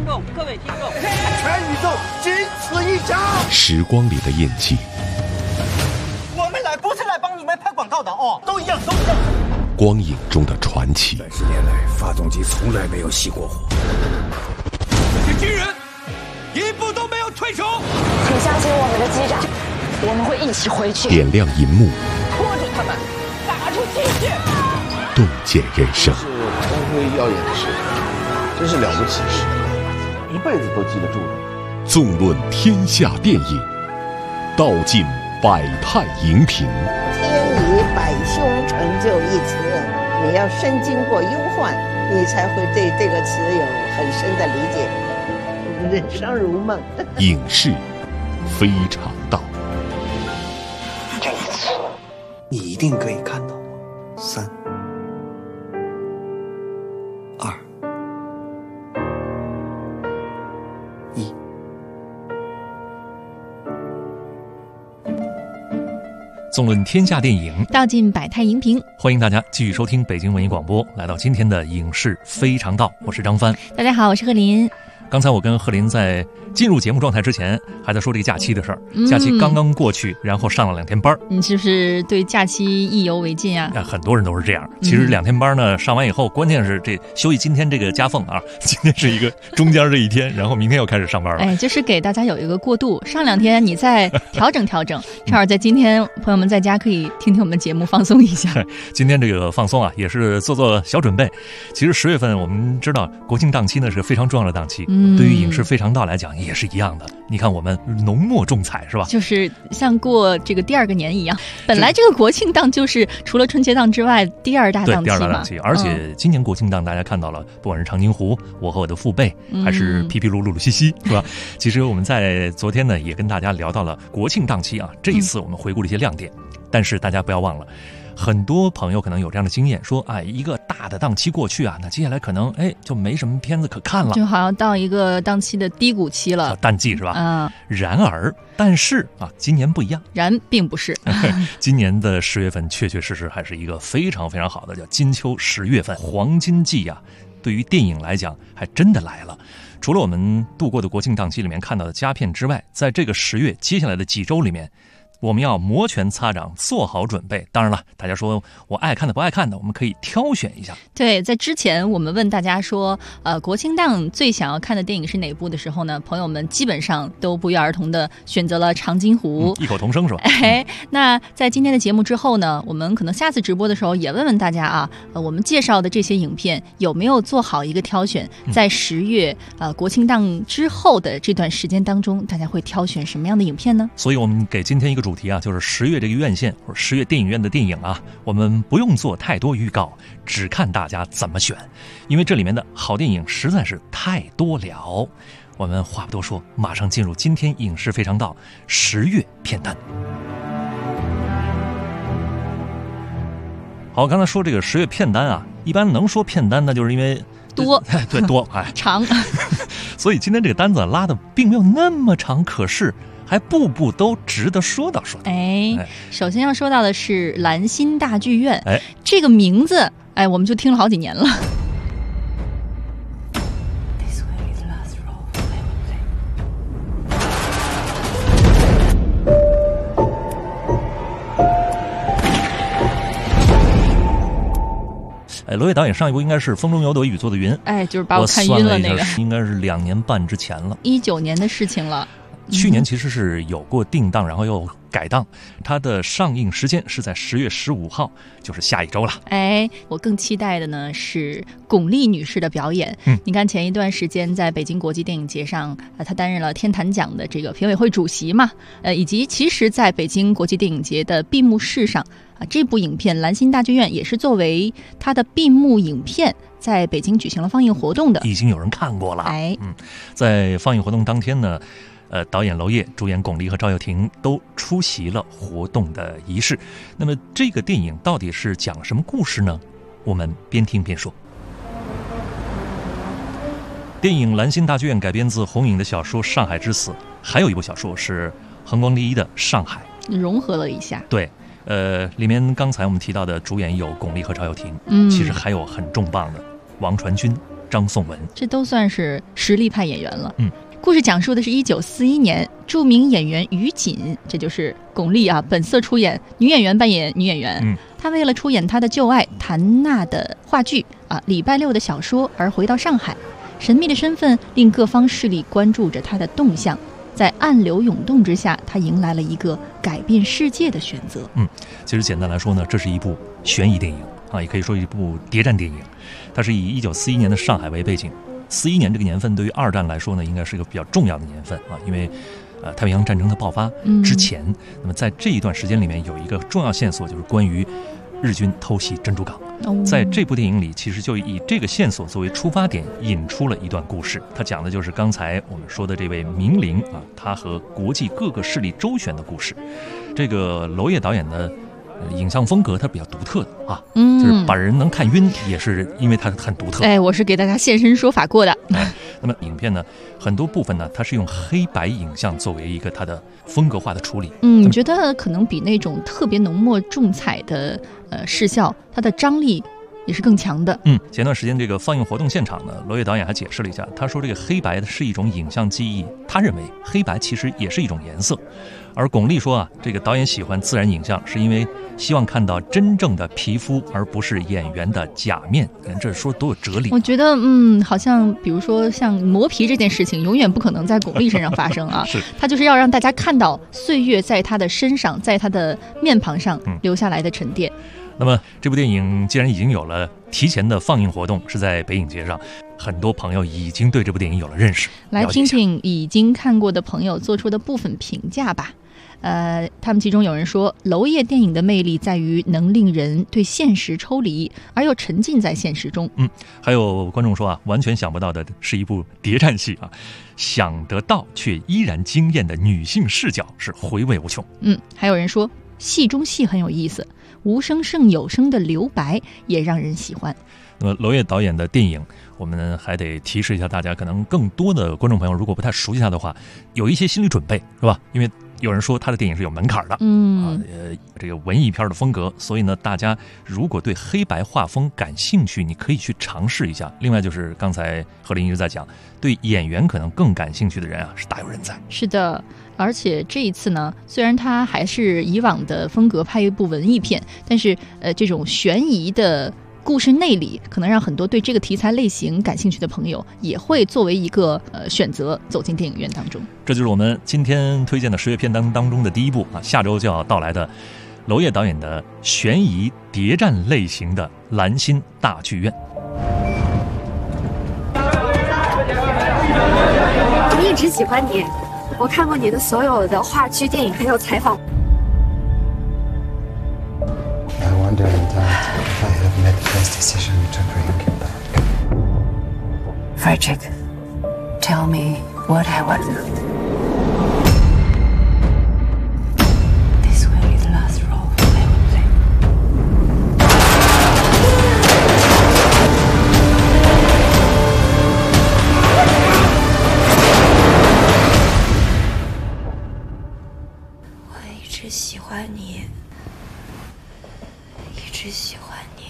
众，各位听众， 全宇宙仅此一家。 时光里的印记， 我们来不是来帮你们拍广告的哦，都一样，都一样。 光影中的传奇。 30年来，发动机从来没有熄过火。 这些军人一步都没有退出。 请相信我们的机长，我们会一起回去。 点亮银幕， 拖住他们，打出精血， 洞见人生。 是光辉耀眼的事，真是了不起的事，一辈子都记得住的。 纵论天下电影，道尽百态荧屏。 天以百凶成就一词，你要深经过忧患，你才会对这个词有很深的理解。人生如梦。 影视非常道。 这一次， 你一定可以看到3、2、1。 纵论天下电影， 道尽百态荧屏。 欢迎大家继续收听北京文艺广播，来到今天的影视非常道，我是张帆。 大家好，我是贺林。 刚才我跟贺林在进入节目状态之前，还在说这个假期的事儿。假期刚刚过去，然后上了2天班。 你是不是对假期意犹未尽啊？ 很多人都是这样。其实2天班呢，上完以后，关键是这休息今天这个夹缝啊，今天是一个中间这一天，然后明天又开始上班了。 就是给大家有一个过渡，上2天你再调整调整，正好在今天朋友们在家可以听听我们节目，放松一下。 今天这个放松啊，也是做小准备。其实10月份我们知道国庆档期呢是非常重要的档期，对于影视非常道来讲也是一样的。你看我们浓墨重彩是吧？ 就是像过这个第2个年一样。本来这个国庆档就是除了春节档之外第2大档期嘛。对，第2大档期。 而且今年国庆档大家看到了，不管是长津湖、我和我的父辈，还是皮皮鲁鲁鲁西西，是吧？其实我们在昨天呢也跟大家聊到了国庆档期啊。这一次我们回顾了一些亮点，但是大家不要忘了。很多朋友可能有这样的经验，说一个大的档期过去啊，那接下来可能就没什么片子可看了， 就好像到一个档期的低谷期了， 淡季是吧？然而，但是啊，今年不一样， 并不是。 今年的10月份确确实实还是一个非常非常好的，叫金秋10月份黄金季啊。对于电影来讲，还真的来了。除了我们度过的国庆档期里面看到的佳片之外，在这个10月接下来的几周里面，我们要摩拳擦掌，做好准备。当然了，大家说我爱看的不爱看的，我们可以挑选一下。 对，在之前我们问大家说，国庆档最想要看的电影是哪部的时候呢，朋友们基本上都不约而同的选择了长津湖， 异口同声是吧？ 那在今天的节目之后呢，我们可能下次直播的时候也问问大家啊，我们介绍的这些影片有没有做好一个挑选，在10月国庆档之后的这段时间当中，大家会挑选什么样的影片呢？ 所以我们给今天一个主题啊，就是10月这个院线或者10月电影院的电影啊，我们不用做太多预告，只看大家怎么选，因为这里面的好电影实在是太多了。我们话不多说，马上进入今天影视非常道10月片单。好，刚才说这个10月片单啊，一般能说片单呢，就是因为多， 对，多长， 所以今天这个单子拉的并没有那么长，可是还步步都值得说到。 首先要说到的是兰心大剧院，这个名字，我们就听了好几年了。 娄烨导演上一部应该是《风中有朵雨做的云》， 就是把我看晕了那个， 应该是2年半之前了 ，19年的事情了。 去年其实是有过定档，然后又改档，它的上映时间是在10月15号，就是下一周了。 我更期待的呢是巩俐女士的表演。你看前一段时间在北京国际电影节上，她担任了天坛奖的这个评委会主席嘛，以及其实在北京国际电影节的闭幕式上，这部影片《兰心大剧院》也是作为它的闭幕影片在北京举行了放映活动的， 已经有人看过了。在放映活动当天呢，导演娄烨、主演巩俐和赵又廷都出席了活动的仪式。那么这个电影到底是讲什么故事呢？我们边听边说。电影《兰心大剧院》改编自洪颖的小说《上海之死》，还有一部小说是横光利一的《上海》， 融合了一下。 对，里面刚才我们提到的主演有巩俐和赵又廷，其实还有很重磅的王传君， 张颂文， 这都算是实力派演员了。故事讲述的是1941年，著名演员于锦，这就是巩俐啊，本色出演，女演员扮演女演员。她为了出演她的旧爱谭娜的话剧啊，礼拜六的小说而回到上海，神秘的身份令各方势力关注着她的动向。在暗流涌动之下，她迎来了一个改变世界的选择。 其实简单来说呢，这是一部悬疑电影啊，也可以说一部谍战电影。它是以1941年的上海为背景。41年这个年份对于二战来说呢，应该是一个比较重要的年份啊，因为太平洋战争的爆发之前，那么在这一段时间里面有一个重要线索，就是关于日军偷袭珍珠港。在这部电影里，其实就以这个线索作为出发点，引出了一段故事。它讲的就是刚才我们说的这位明玲啊，他和国际各个势力周旋的故事。这个娄烨导演的影像风格它比较独特的啊，就是把人能看晕，也是因为它很独特。 我是给大家现身说法过的。 那么影片呢，很多部分呢，它是用黑白影像作为一个它的风格化的处理。 你觉得可能比那种特别浓墨重彩的视效，它的张力也是更强的。 前段时间这个放映活动现场呢，娄烨导演还解释了一下，他说这个黑白是一种影像记忆，他认为黑白其实也是一种颜色。而巩俐说啊，这个导演喜欢自然影像，是因为希望看到真正的皮肤，而不是演员的假面。你看这说多有哲理。 我觉得好像比如说像磨皮这件事情，永远不可能在巩俐身上发生啊。 是， 他就是要让大家看到岁月在他的身上，在他的面庞上留下来的沉淀。 那么这部电影既然已经有了提前的放映活动，是在北影节上，很多朋友已经对这部电影有了认识。 来听听已经看过的朋友做出的部分评价吧。他们其中有人说，娄烨电影的魅力在于能令人对现实抽离，而又沉浸在现实中。 还有观众说啊，完全想不到的是一部谍战戏啊，想得到却依然惊艳的女性视角是回味无穷。 还有人说戏中戏很有意思，无声胜有声的留白也让人喜欢。 那么娄烨导演的电影，我们还得提示一下大家，可能更多的观众朋友如果不太熟悉他的话，有一些心理准备，是吧？因为有人说他的电影是有门槛的，这个文艺片的风格，所以呢，大家如果对黑白画风感兴趣，你可以去尝试一下。另外就是刚才何林一直在讲，对演员可能更感兴趣的人啊，是大有人在。 是的，而且这一次呢，虽然他还是以往的风格拍一部文艺片，但是这种悬疑的故事内里，可能让很多对这个题材类型感兴趣的朋友也会作为一个选择走进电影院当中。 这就是我们今天推荐的10月片单当中的第一部啊，下周就要到来的娄烨导演的悬疑谍战类型的蓝心大剧院。 我一直喜欢你，我看过你的所有的话剧、电影还有采访。 I wonder that if I have made the best decision to bring you back. Frederick, tell me what I want. This will be the last role I will play. 我一直喜欢你。一直喜欢你。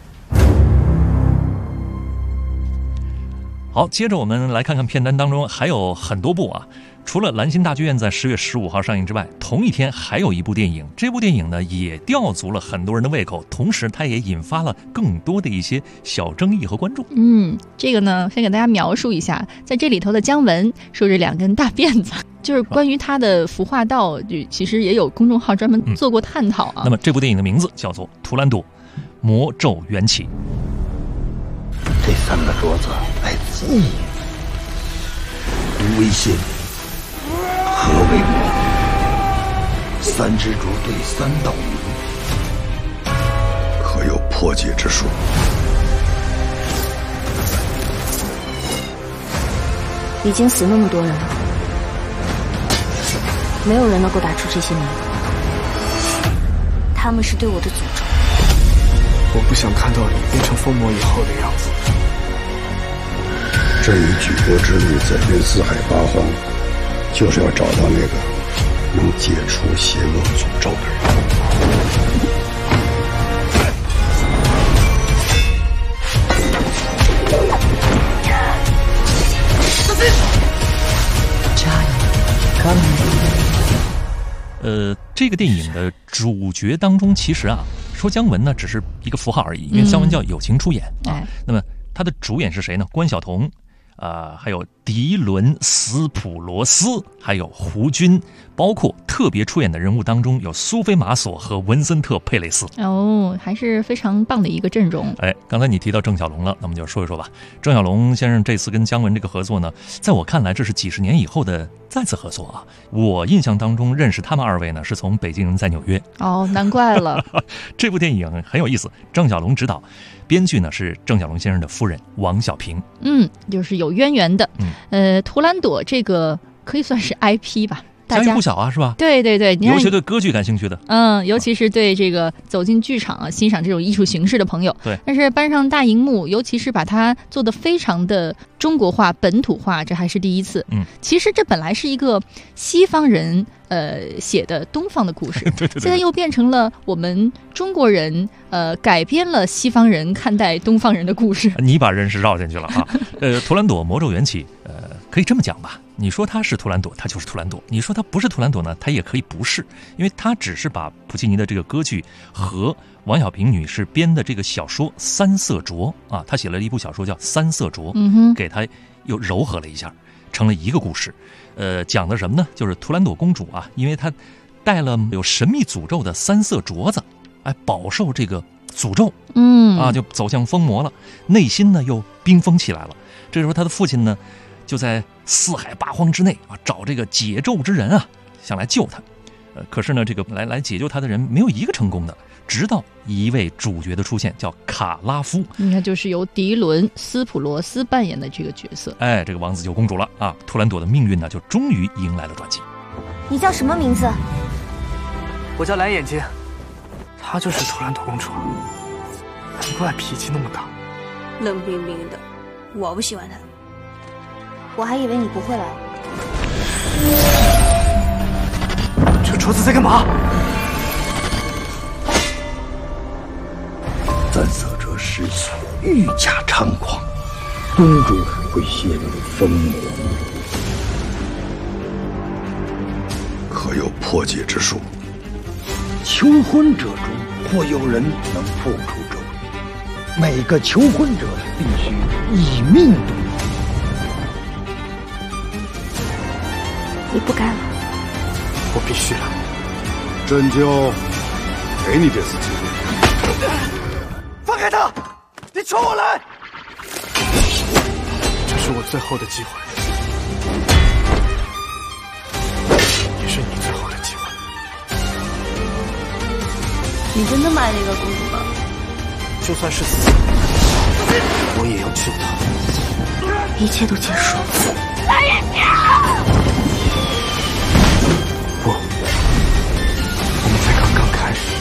好，接着我们来看看片单当中还有很多部啊。除了蓝心大剧院在10月15号上映之外，同一天还有一部电影，这部电影呢也吊足了很多人的胃口，同时它也引发了更多的一些小争议和关注。 这个呢先给大家描述一下，在这里头的姜文梳着2根大辫子，就是关于他的服化道，其实也有公众号专门做过探讨啊。 那么这部电影的名字叫做《图兰朵魔咒缘起》。 这3个镯子来自意无微信，何为魔？3只镯对3道云，可有破解之术？ 已经死那么多人了，没有人能够打出这些谜。他们是对我的诅咒。 我不想看到你变成疯魔以后的样子。 这一举国之旅走遍4海8荒，就是要找到那个能解除邪恶诅咒的人。 这个电影的主角当中，其实啊，说姜文呢只是一个符号而已，因为姜文叫友情出演啊。那么他的主演是谁呢？关晓彤。还有迪伦·斯普罗斯，还有胡军，包括特别出演的人物当中有苏菲·玛索和文森特·佩雷斯。 哦，还是非常棒的一个阵容。 刚才你提到郑晓龙了，那么就说一说吧。郑晓龙先生这次跟姜文这个合作呢，在我看来这是几十年以后的再次合作啊。我印象当中认识他们二位呢，是从《北京人在纽约》。 哦，难怪了。 这部电影很有意思，郑晓龙执导。编剧呢是郑晓龙先生的夫人王小平， 就是有渊源的。图兰朵这个可以算是 IP 吧，大家家喻户晓啊，是吧？ 对对对， 尤其对歌剧感兴趣的， 尤其是对这个走进剧场啊，欣赏这种艺术形式的朋友， 对。 但是搬上大荧幕，尤其是把它做得非常的中国化、本土化，这还是第一次。其实这本来是一个西方人写的东方的故事， 对， 现在又变成了我们中国人改编了西方人看待东方人的故事。 你把人是绕进去了啊！图兰朵魔咒缘起，可以这么讲吧？你说它是图兰朵，它就是图兰朵；你说它不是图兰朵呢，它也可以不是，因为它只是把普契尼的这个歌剧和王小平女士编的这个小说《三色镯》啊，她写了一部小说叫《三色镯》，给它又糅合了一下，成了一个故事。讲的什么呢？就是图兰朵公主啊，因为她带了有神秘诅咒的三色镯子，饱受这个诅咒，就走向疯魔了，内心呢又冰封起来了。这时候她的父亲呢，就在四海八荒之内啊，找这个解咒之人啊，想来救她。可是呢，这个来解救她的人没有一个成功的。直到一位主角的出现，叫卡拉夫， 你看，就是由迪伦·斯普罗斯扮演的这个角色。 这个王子救公主了啊！图兰朵的命运呢，就终于迎来了转机。 你叫什么名字？ 我叫蓝眼睛，她就是图兰朵公主，难怪脾气那么大， 冷冰冰的，我不喜欢她。我还以为你不会来。 这镯子在干嘛？ 三色镯失去，愈加猖狂，公主会陷入疯魔。可有破解之术？求婚者中或有人能破除咒语，每个求婚者必须以命赌。 你不该来， 我必须来。 朕就给你这次机会。 放开他！你冲我来！这是我最后的机会，也是你最后的机会。 你真的爱那个公主吗？ 就算是死，我也要救她。 一切都结束了。 蓝眼睛！不，我们才刚刚开始。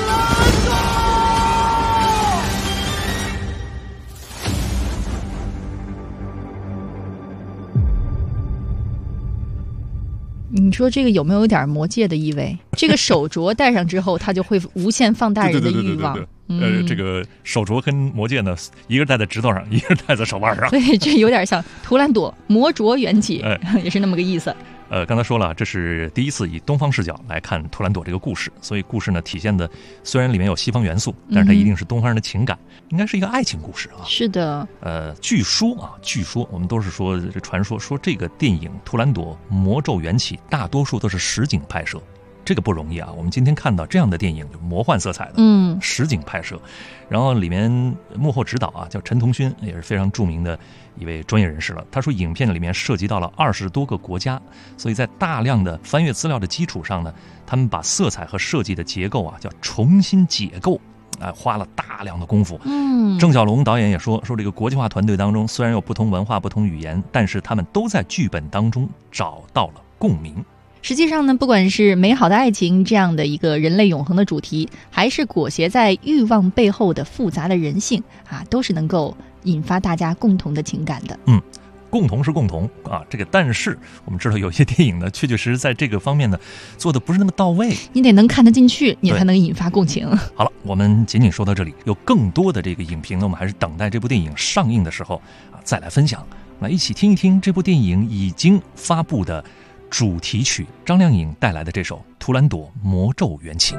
你说这个有没有点魔戒的意味？这个手镯戴上之后，它就会无限放大人的欲望。 这个手镯跟魔戒呢，一个戴在指头上，一个戴在手腕上。 对，这有点像图兰朵魔镯缘起，也是那么个意思。 刚才说了，这是第一次以东方视角来看图兰朵这个故事，所以故事呢体现的虽然里面有西方元素，但是它一定是东方人的情感，应该是一个爱情故事啊。 是的。 据说我们都是说这传说这个电影《图兰朵魔咒缘起》大多数都是实景拍摄。这个不容易啊！我们今天看到这样的电影，就魔幻色彩的，实景拍摄，然后里面幕后指导啊，叫陈同勋，也是非常著名的一位专业人士了。他说，影片里面涉及到了20多个国家，所以在大量的翻阅资料的基础上呢，他们把色彩和设计的结构啊，叫重新解构，花了大量的功夫。郑晓龙导演也说这个国际化团队当中，虽然有不同文化、不同语言，但是他们都在剧本当中找到了共鸣。 实际上呢，不管是美好的爱情这样的一个人类永恒的主题，还是裹挟在欲望背后的复杂的人性啊，都是能够引发大家共同的情感的。 共同是共同啊，但是我们知道有些电影呢，确实在这个方面呢做的不是那么到位， 你得能看得进去，你才能引发共情。 好了，我们仅仅说到这里，有更多的这个影评呢，我们还是等待这部电影上映的时候啊再来分享，来一起听一听这部电影已经发布的主题曲，张靓颖带来的这首《图兰朵魔咒缘情》。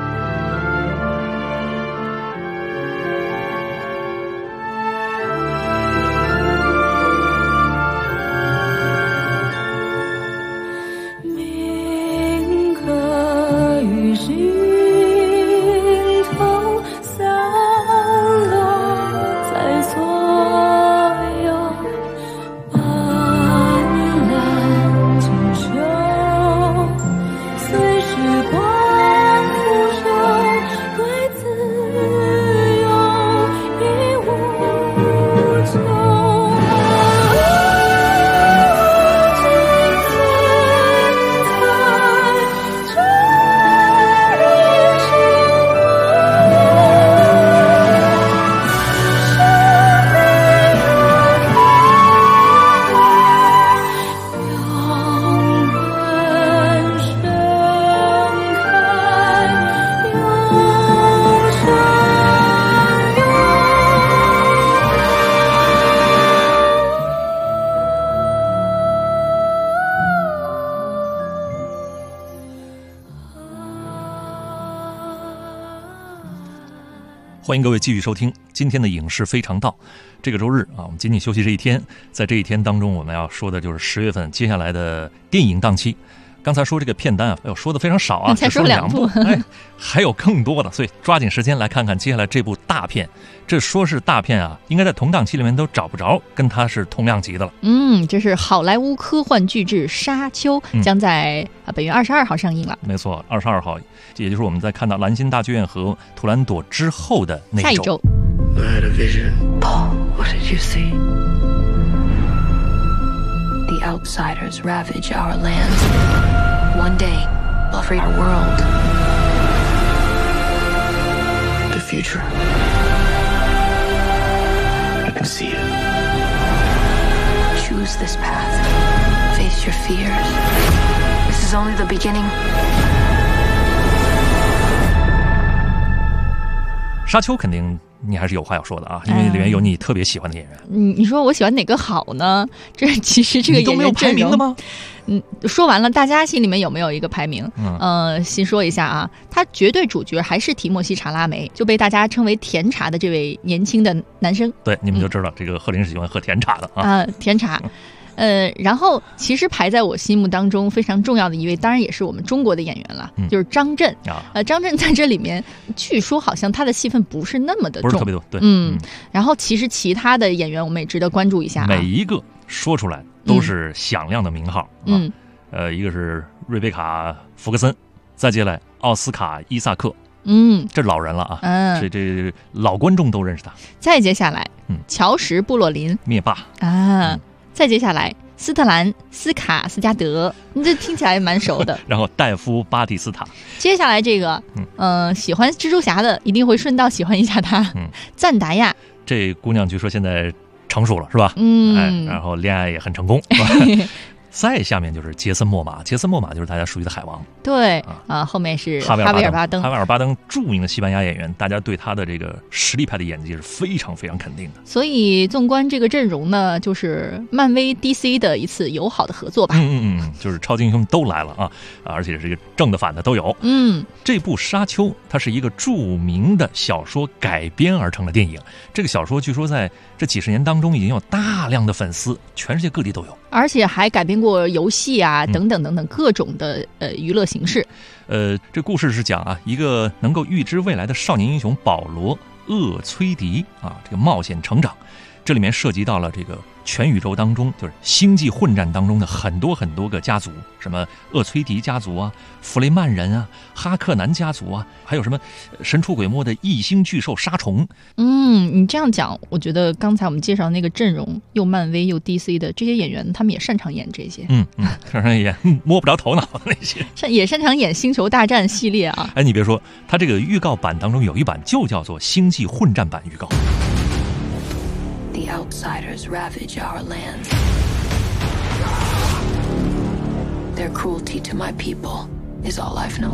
欢迎各位继续收听今天的影视非常道。这个周日啊，我们仅仅休息这一天，在这一天当中，我们要说的就是10月份接下来的电影档期。刚才说这个片单啊，说的非常少啊， 才说2部， 还有更多的，所以抓紧时间来看看接下来这部大片。这说是大片啊，应该在同档期里面都找不着跟它是同量级的了。 这是好莱坞科幻巨制《沙丘》，将在本月22号上映了。 没错，22号，也就是我们在看到兰心大剧院和图兰朵之后的那下一周。 I had a vision. Paul, what did you see? The outsiders ravage our land. One day, they'll free our world. The future. I can see it. Choose this path. Face your fears. This is only the beginning. 沙丘肯定你还是有话要说的啊，因为里面有你特别喜欢的演员。 你说我喜欢哪个好呢？其实这个演员都没有排名的吗？ 说完了，大家心里面有没有一个排名？先说一下啊，他绝对主角还是提莫西·查拉梅，就被大家称为甜茶的这位年轻的男生。 对，你们就知道这个贺林是喜欢喝甜茶的啊。 甜茶。然后其实排在我心目当中非常重要的一位，当然也是我们中国的演员了，就是张震。张震在这里面，据说好像他的戏份不是那么的重， 不是特别多。对， 然后其实其他的演员我们也值得关注一下， 每一个说出来都是响亮的名号。一个是瑞贝卡·福克森，再接来奥斯卡·伊萨克。这老人了啊，这老观众都认识他。 再接下来，乔什·布洛林， 灭霸啊。再接下来，斯特兰·斯卡斯加德，这听起来蛮熟的。 然后戴夫·巴蒂斯塔。 接下来这个，喜欢蜘蛛侠的一定会顺道喜欢一下他。赞达亚， 这姑娘据说现在成熟了，是吧？然后恋爱也很成功。再下面就是杰森·莫玛，杰森·莫玛就是大家熟悉的海王。 对后面是哈维尔巴登。 哈维尔巴登著名的西班牙演员，大家对他的这个实力派的演技是非常非常肯定的。 所以纵观这个阵容呢，就是漫威 DC 的一次友好的合作吧。 就是超级英雄都来了啊，而且是一个正的反的都有。这部《沙丘》它是一个著名的小说改编而成的电影。这个小说据说在这几十年当中已经有大量的粉丝，全世界各地都有， 而且还改编过游戏啊等等等等各种的娱乐形式。 这故事是讲啊，一个能够预知未来的少年英雄保罗·厄崔迪啊，这个冒险成长。这里面涉及到了这个全宇宙当中，就是星际混战当中的很多很多个家族，什么厄崔迪家族啊、弗雷曼人啊、哈克南家族啊，还有什么神出鬼没的异星巨兽沙虫。 你这样讲，我觉得刚才我们介绍那个阵容，又漫威又 DC 的这些演员，他们也擅长演这些。 擅长演摸不着头脑的那些， 也擅长演星球大战系列啊。 你别说，他这个预告版当中有一版就叫做星际混战版预告。 The outsiders ravage our land. Their cruelty to my people is all I've known.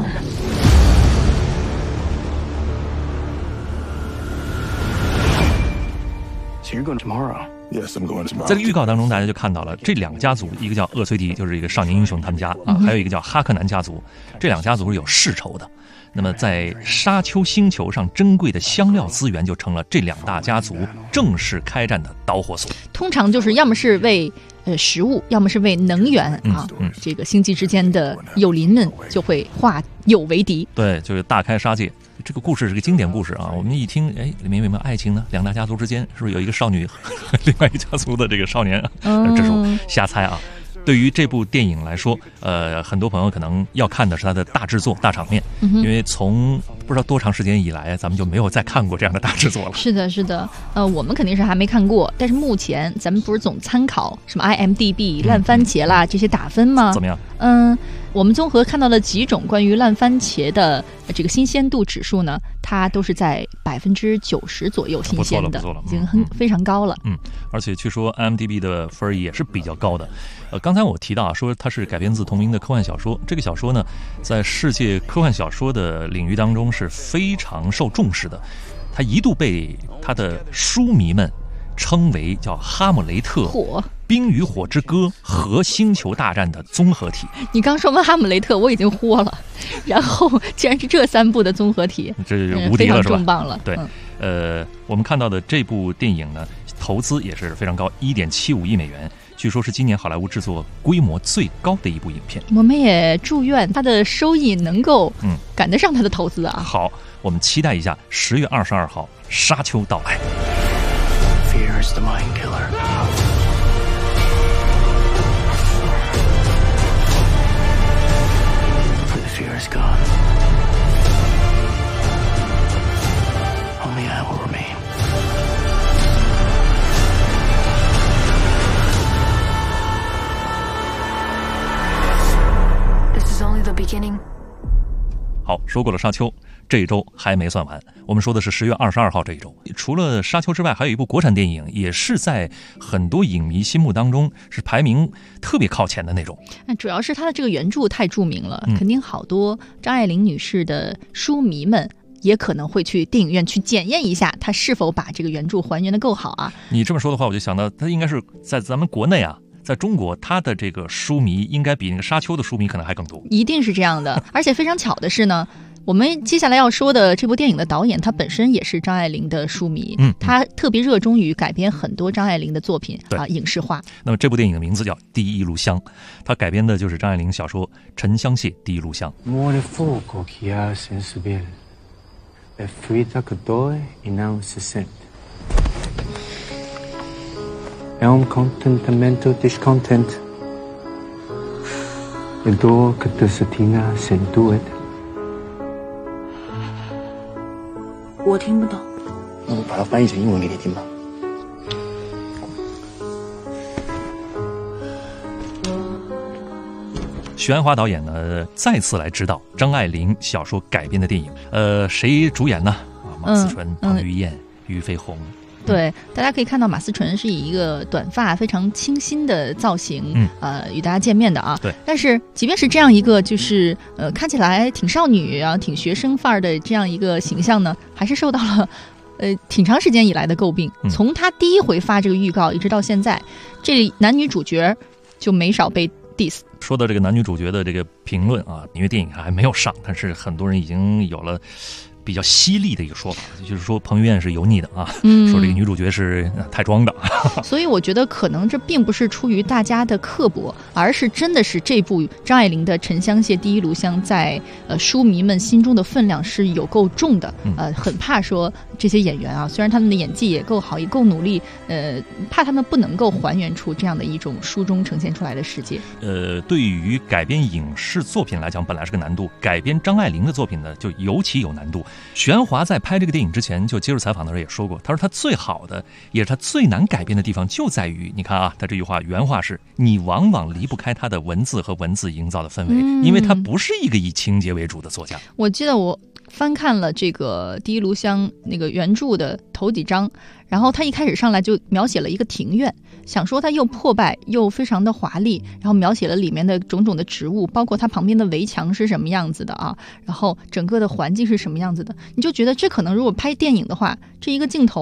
So you're going tomorrow? 在这个预告当中，大家就看到了这两个家族，一个叫厄崔迪，就是一个少年英雄他们家啊，还有一个叫哈克南家族，这两个家族是有世仇的。那么在沙丘星球上珍贵的香料资源就成了这两大家族正式开战的导火索。 通常就是要么是为食物，要么是为能源啊。这个星际之间的友邻们就会化友为敌， 对，就是大开杀戒。这个故事是个经典故事啊！我们一听，哎，里面有没有爱情呢？两大家族之间是不是有一个少女和另外一个家族的这个少年？这是我瞎猜啊。对于这部电影来说，很多朋友可能要看的是它的大制作、大场面，因为从不知道多长时间以来，咱们就没有再看过这样的大制作了。 是的，是的，我们肯定是还没看过，但是目前咱们不是总参考什么 IMDB、烂番茄啦这些打分吗？ 怎么样？ 我们综合看到了几种关于烂番茄的这个新鲜度指数呢，它都是在90%左右新鲜的，已经非常高了。 而且据说 IMDB 的分也是比较高的。刚才我提到说它是改编自同名的科幻小说，这个小说呢，在世界科幻小说的领域当中是非常受重视的，它一度被它的书迷们称为叫哈姆雷特。冰与火之歌和星球大战的综合体。 你刚说完哈姆雷特，我已经豁了，然后竟然是这3部的综合体， 这是无敌了，是吧？ 非常重磅了。 对，我们看到的这部电影呢，投资也是非常高，1.75亿美元，据说是今年好莱坞制作规模最高的一部影片。 我们也祝愿它的收益能够赶得上它的投资啊。 好，我们期待一下10月22号沙丘到来。 Fear is the mind killer. Fear is gone. Only I will remain. This is only the beginning. 好，说过了沙丘，这一周还没算完。我们说的是10月22号这一周。除了沙丘之外，还有一部国产电影，也是在很多影迷心目当中是排名特别靠前的那种。 那主要是它的这个原著太著名了，肯定好多张爱玲女士的书迷们也可能会去电影院去检验一下她是否把这个原著还原的够好啊。 你这么说的话，我就想到它应该是在咱们国内啊。在中国，他的这个书迷应该比那个沙丘的书迷可能还更多， 一定是这样的。而且非常巧的是呢，我们接下来要说的这部电影的导演，他本身也是张爱玲的书迷，他特别热衷于改编很多张爱玲的作品啊，影视化。 那么这部电影的名字叫《第一炉香》，它改编的就是张爱玲小说《沉香屑第一炉香》。 É contentamento descontent. E dor que te satina sentuet. 我听不懂。 那我把它翻译成英文给你听吧。 徐安华导演呢，再次来指导张爱玲小说改编的电影。谁主演呢？马思纯、彭于晏、俞飞鸿。 对，大家可以看到马思纯是以一个短发非常清新的造型，与大家见面的啊。 对。 但是即便是这样一个就是看起来挺少女啊、挺学生范儿的这样一个形象呢，还是受到了挺长时间以来的诟病。从他第一回发这个预告一直到现在，这男女主角就没少被 diss。 说到这个男女主角的这个评论啊，因为电影还没有上，但是很多人已经有了比较犀利的一个说法，就是说彭于晏是油腻的啊，说这个女主角是太装的。 所以我觉得可能这并不是出于大家的刻薄，而是真的是这部张爱玲的《沉香屑第一炉香》在书迷们心中的分量是有够重的。很怕说这些演员啊，虽然他们的演技也够好，也够努力，怕他们不能够还原出这样的一种书中呈现出来的世界。 对于改编影视作品来讲，本来是个难度，改编张爱玲的作品呢，就尤其有难度。许鞍华在拍这个电影之前就接受采访的时候也说过，他说他最好的也是他最难改编的地方就在于，你看啊，他这句话原话是，你往往离不开他的文字和文字营造的氛围，因为他不是一个以情节为主的作家。 我记得我翻看了这个《第一炉香》那个原著的头几章，然后他一开始上来就描写了一个庭院，想说它又破败又非常的华丽，然后描写了里面的种种的植物，包括它旁边的围墙是什么样子的啊，然后整个的环境是什么样子的，你就觉得这可能如果拍电影的话，这一个镜头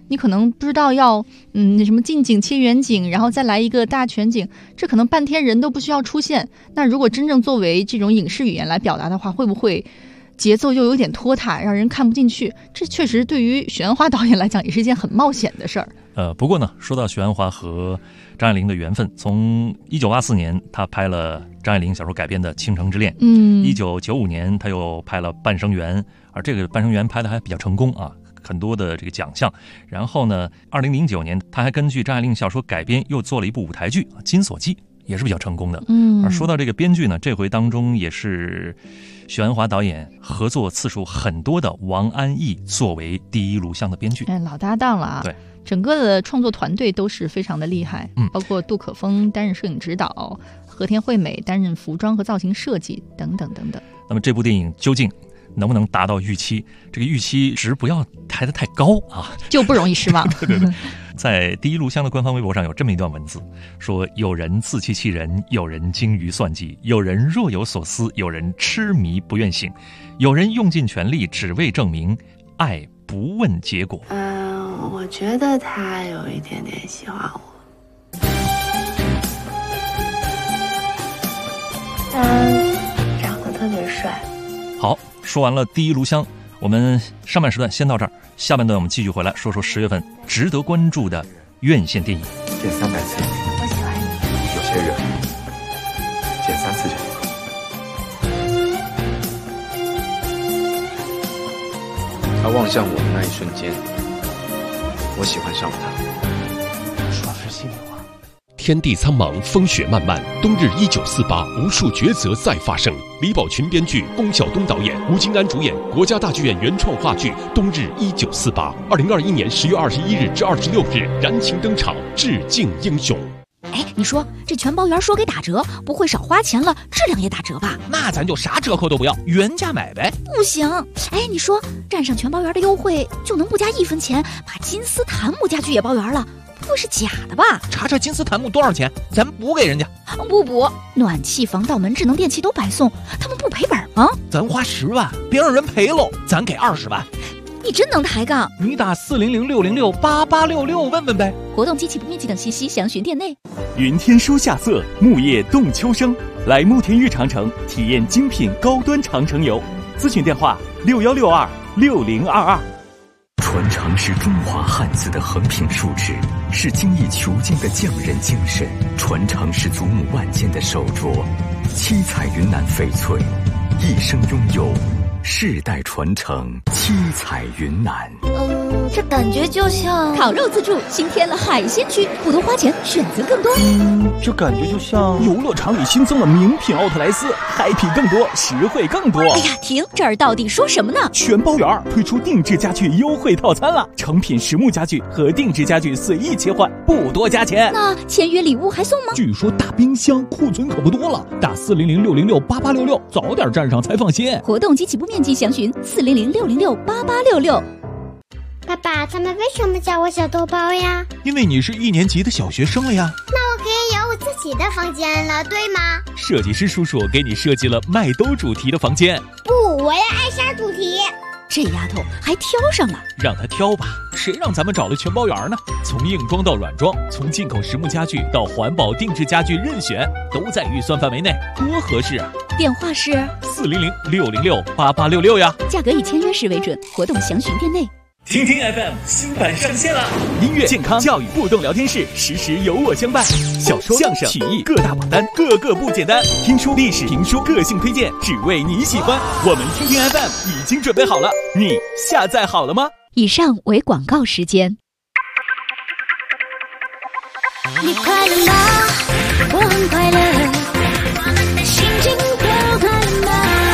你可能不知道要什么近景切远景，然后再来一个大全景，这可能半天人都不需要出现。那如果真正作为这种影视语言来表达的话，会不会节奏又有点拖沓，让人看不进去？这确实对于许鞍华导演来讲也是一件很冒险的事儿。 不过呢，说到许鞍华和张爱玲的缘分，从1984年他拍了张爱玲小说改编的《倾城之恋》，1995年他又拍了《半生缘》，而这个《半生缘》拍的还比较成功啊，很多的这个奖项。然后呢，2009年他还根据张爱玲小说改编又做了一部舞台剧《金锁记》，也是比较成功的。而说到这个编剧呢，这回当中也是许鞍华导演合作次数很多的王安忆作为第一炉香的编剧， 老搭档了啊。对，整个的创作团队都是非常的厉害，包括杜可风担任摄影指导，和田惠美担任服装和造型设计等等等等。 那么这部电影究竟能不能达到预期？这个预期值不要抬得太高啊， 就不容易失望。 对，在第一炉香的官方微博上有这么一段文字，说有人自欺欺人，有人精于算计，有人若有所思，有人痴迷不愿醒，有人用尽全力只为证明爱不问结果。 我觉得他有一点点喜欢我。长得特别帅。 好，说完了第一炉香，我们上半时段先到这儿，下半段我们继续回来说说10月份值得关注的院线电影。 见300次， 我喜欢你。 有些人见3次就够。他望向我的那一瞬间，我喜欢上了他。 说的是心里话。天地苍茫，风雪漫漫，冬日1948，无数抉择再发生。李宝群编剧，龚晓东导演，吴京安主演，国家大剧院原创话剧《冬日1948》，2021年10月21日至26日燃情登场，致敬英雄。 哎，你说这全包圆说给打折，不会少花钱了，质量也打折吧？ 那咱就啥折扣都不要，原价买呗。 不行，哎，你说占上全包圆的优惠，就能不加1分钱把金丝檀木家具也包圆了？不会是假的吧？ 查查金丝檀木多少钱，咱补给人家。 不补，暖气、防盗门、智能电器都白送，他们不赔本吗？ 咱花10万，别让人赔喽，咱给20万。 你真能抬杠！ 你打400-606-8866问问呗。 活动机器不面积等信息详询店内。 云天书夏色，木叶动秋声。来慕田峪长城体验精品高端长城游，咨询电话6162-6022。 传承是中华汉字的横平竖直，是精益求精的匠人精神；传承是祖母万件的手镯，七彩云南翡翠，一生拥有，世代传承，七彩云南。 这感觉就像烤肉自助新添了海鲜区，不多花钱，选择更多。 这感觉就像游乐场里新增了名品奥特莱斯，happy更多，实惠更多。 哎呀，停！这儿到底说什么呢？ 全包圆推出定制家具优惠套餐了，成品实木家具和定制家具随意切换，不多加钱。 那签约礼物还送吗？ 据说大冰箱库存可不多了，打400-606-8866，早点站上才放心。 活动及起步面积详询400-606-8866。 爸爸，他们为什么叫我小豆包呀？ 因为你是1年级的小学生了呀。 那我可以有我自己的房间了，对吗？ 设计师叔叔给你设计了麦兜主题的房间。 不，我要艾莎主题。 这丫头还挑上了， 让她挑吧，谁让咱们找了全包圆呢？从硬装到软装，从进口实木家具到环保定制家具，任选都在预算范围内，多合适啊！ 电话是 400-606-8866呀。 价格以签约时为准，活动详询店内。 听听 FM 新版上线了，音乐、健康、教育互动聊天室，时时有我相伴。小说、相声、曲艺各大榜单，个个不简单。听书、历史、评书，个性推荐，只为你喜欢。我们听听 FM 已经准备好了，你下载好了吗？ 以上为广告时间。 你快乐吗？我很快乐，心情都快乐吗？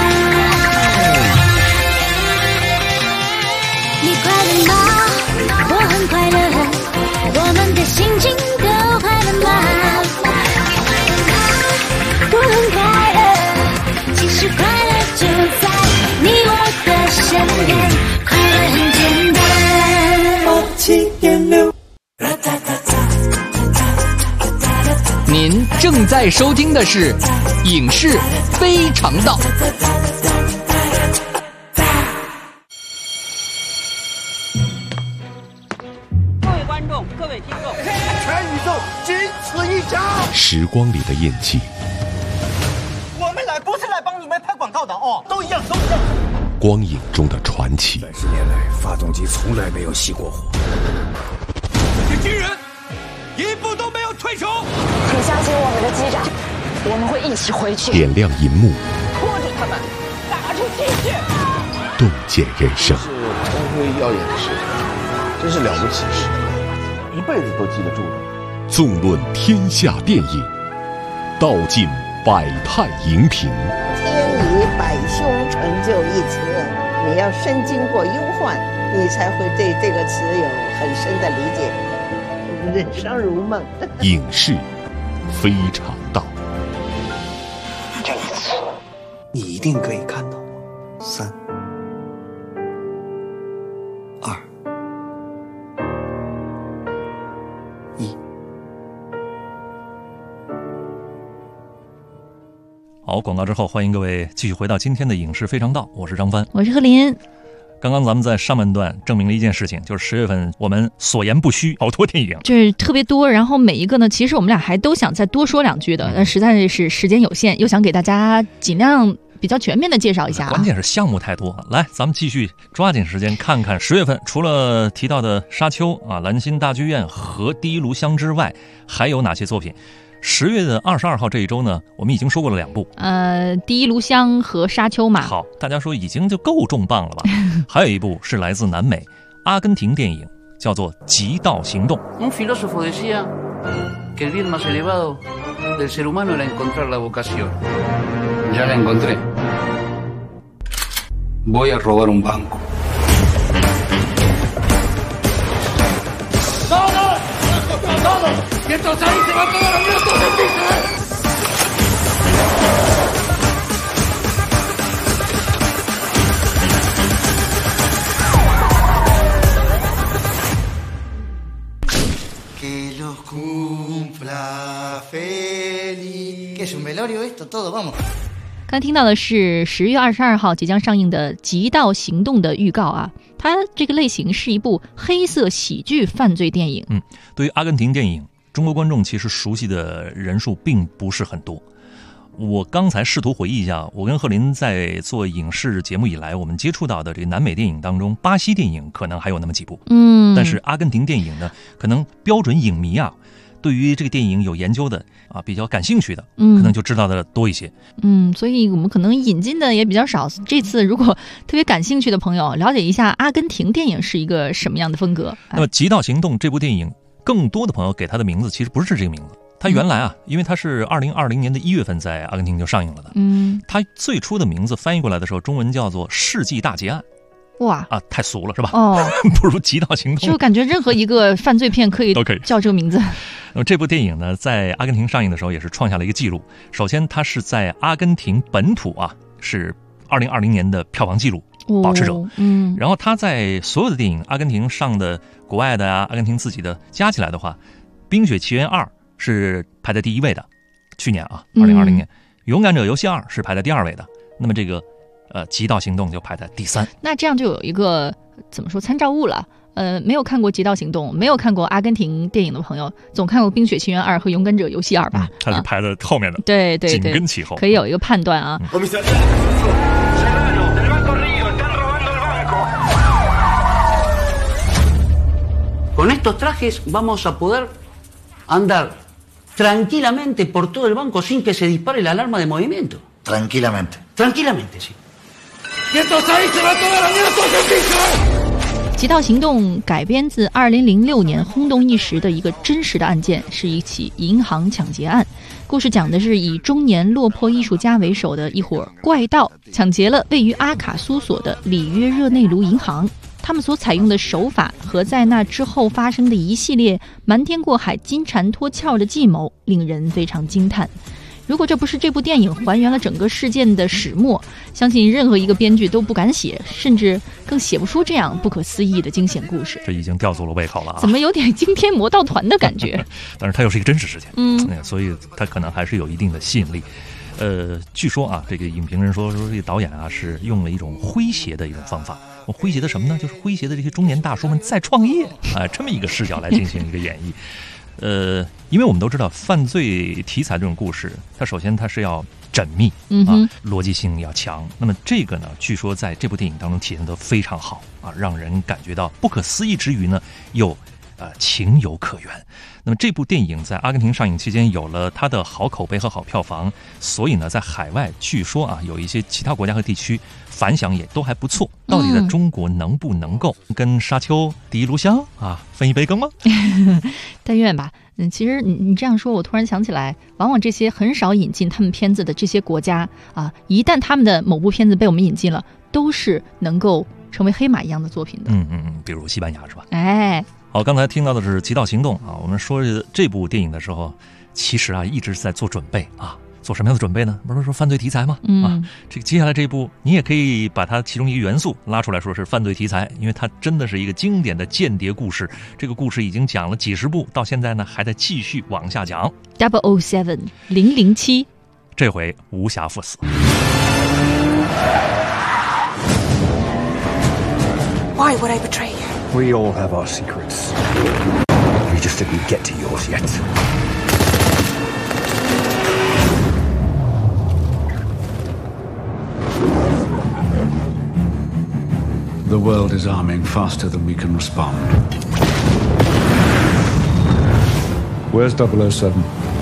你快乐吗？我很快乐，我们的心情都快乐吗？我很快乐，其实快乐就在你我的身边，快乐很简单。 87.6，您正在收听的是影视非常道。 全宇宙仅此一家。 时光里的印记， 我们来不是来帮你们拍广告的哦，都一样，都一样。 光影中的传奇。 30年来，发动机从来没有熄过火。 这些军人一步都没有退出。 请相信我们的机长，我们会一起回去。 点亮银幕， 拖住他们，打出继续。 洞见人生。 是光辉耀眼的事，真是了不起的事，一辈子都记得住的。 纵论天下电影，道尽百态荧屏。 天以百凶成就一词，你要深经过忧患，你才会对这个词有很深的理解。人生如梦。 影视非常道。 这一次，你一定可以看到我。3、2、1。 好，广告之后，欢迎各位继续回到今天的影视非常道，我是张帆， 我是贺林。 刚刚咱们在上半段证明了一件事情，就是10月份我们所言不虚，好多电影就是特别多，然后每一个呢，其实我们俩还都想再多说两句的，但实在是时间有限，又想给大家尽量比较全面的介绍一下。 关键是项目太多，来，咱们继续抓紧时间看看10月份除了提到的《沙丘》啊、兰心大剧院和《第一炉香》之外，还有哪些作品？10月的22号这一周呢，我们已经说过了2部， 第一炉香和沙丘嘛。 好，大家说已经就够重磅了吧？还有一部是来自南美阿根廷电影，叫做《极道行动》。 Un filósofo decía que el bien más elevado del ser humano era encontrar la vocación. Ya la encontré. Voy a robar un banco. ¡Todos! ¡Todos! ¡Mientras ahí se va toda la mierda todo el piso, eh! Que los cumpla feliz. ¿Qué es un velorio esto? Todo, vamos. 刚听到的是10月22号即将上映的《极道行动》的预告啊，它这个类型是一部黑色喜剧犯罪电影。 对于阿根廷电影，中国观众其实熟悉的人数并不是很多。我刚才试图回忆一下，我跟贺林在做影视节目以来，我们接触到的这个南美电影当中，巴西电影可能还有那么几部，但是阿根廷电影呢，可能标准影迷啊，对于这个电影有研究的啊，比较感兴趣的，可能就知道的多一些。 所以我们可能引进的也比较少。这次如果特别感兴趣的朋友，了解一下阿根廷电影是一个什么样的风格。 那么《极道行动》这部电影，更多的朋友给它的名字其实不是这个名字。它原来啊，因为它是2020年的1月份在阿根廷就上映了的。它最初的名字翻译过来的时候，中文叫做《世纪大劫案》。 哇啊，太俗了是吧？不如《极道行动》。 就感觉任何一个犯罪片可以叫这个名字。 那么这部电影呢，在阿根廷上映的时候也是创下了一个记录。首先，它是在阿根廷本土啊，是2020年的票房记录保持者。然后它在所有的电影，阿根廷上的、国外的啊，阿根廷自己的加起来的话，《冰雪奇缘2》是排在第1位的，去年啊，2020年，《勇敢者游戏2》是排在第2位的。那么这个极道行动就排在第3。 那这样就有一个怎么说参照物了。没有看过极道行动，没有看过阿根廷电影的朋友，总看过冰雪奇缘2和勇敢者游戏2吧？ 它是排在后面的， 对对对， 紧跟其后， 可以有一个判断啊。 Con estos trajes vamos a poder andar tranquilamente por todo el banco sin que se dispare la alarma de movimiento. Tranquilamente. Tranquilamente, sí. ¡Mientras ahí se va toda la mierda todo el piso, eh! 极道行动改编自2006年轰动一时的一个真实的案件，是一起银行抢劫案。故事讲的是以中年落魄艺术家为首的一伙怪盗抢劫了位于阿卡苏索的里约热内卢银行。他们所采用的手法和在那之后发生的一系列瞒天过海、金蝉脱壳的计谋，令人非常惊叹。如果这不是这部电影还原了整个事件的始末，相信任何一个编剧都不敢写，甚至更写不出这样不可思议的惊险故事。 这已经吊足了胃口了啊！ 怎么有点惊天魔盗团的感觉？ 但是它又是一个真实事件，所以它可能还是有一定的吸引力。据说啊，这个影评人说这个导演啊是用了一种诙谐的一种方法。诙谐的什么呢？就是诙谐的这些中年大叔们再创业啊，这么一个视角来进行一个演绎。 因为我们都知道犯罪题材这种故事，它首先它是要缜密逻辑性要强。那么这个呢，据说在这部电影当中体现得非常好啊，让人感觉到不可思议之余呢，又情有可原。那么这部电影在阿根廷上映期间有了它的好口碑和好票房，所以呢，在海外据说啊，有一些其他国家和地区反响也都还不错。到底在中国能不能够跟沙丘、第一炉香啊分一杯羹吗？ 但愿吧。其实你这样说，我突然想起来，往往这些很少引进他们片子的这些国家啊，一旦他们的某部片子被我们引进了，都是能够成为黑马一样的作品的。 比如西班牙是吧？ 哎。 好，刚才听到的是《极道行动》啊。我们说这部电影的时候，其实啊一直是在做准备啊。做什么样的准备呢？不是说犯罪题材吗？这个接下来这一部，你也可以把它其中一个元素拉出来说是犯罪题材，因为它真的是一个经典的间谍故事。这个故事已经讲了几十部，到现在呢还在继续往下讲。 007 007， 这回无暇赴死。 Why would I betray you? We all have our secrets. You just didn't get to yours yet. The world is arming faster than we can respond. Where's 007?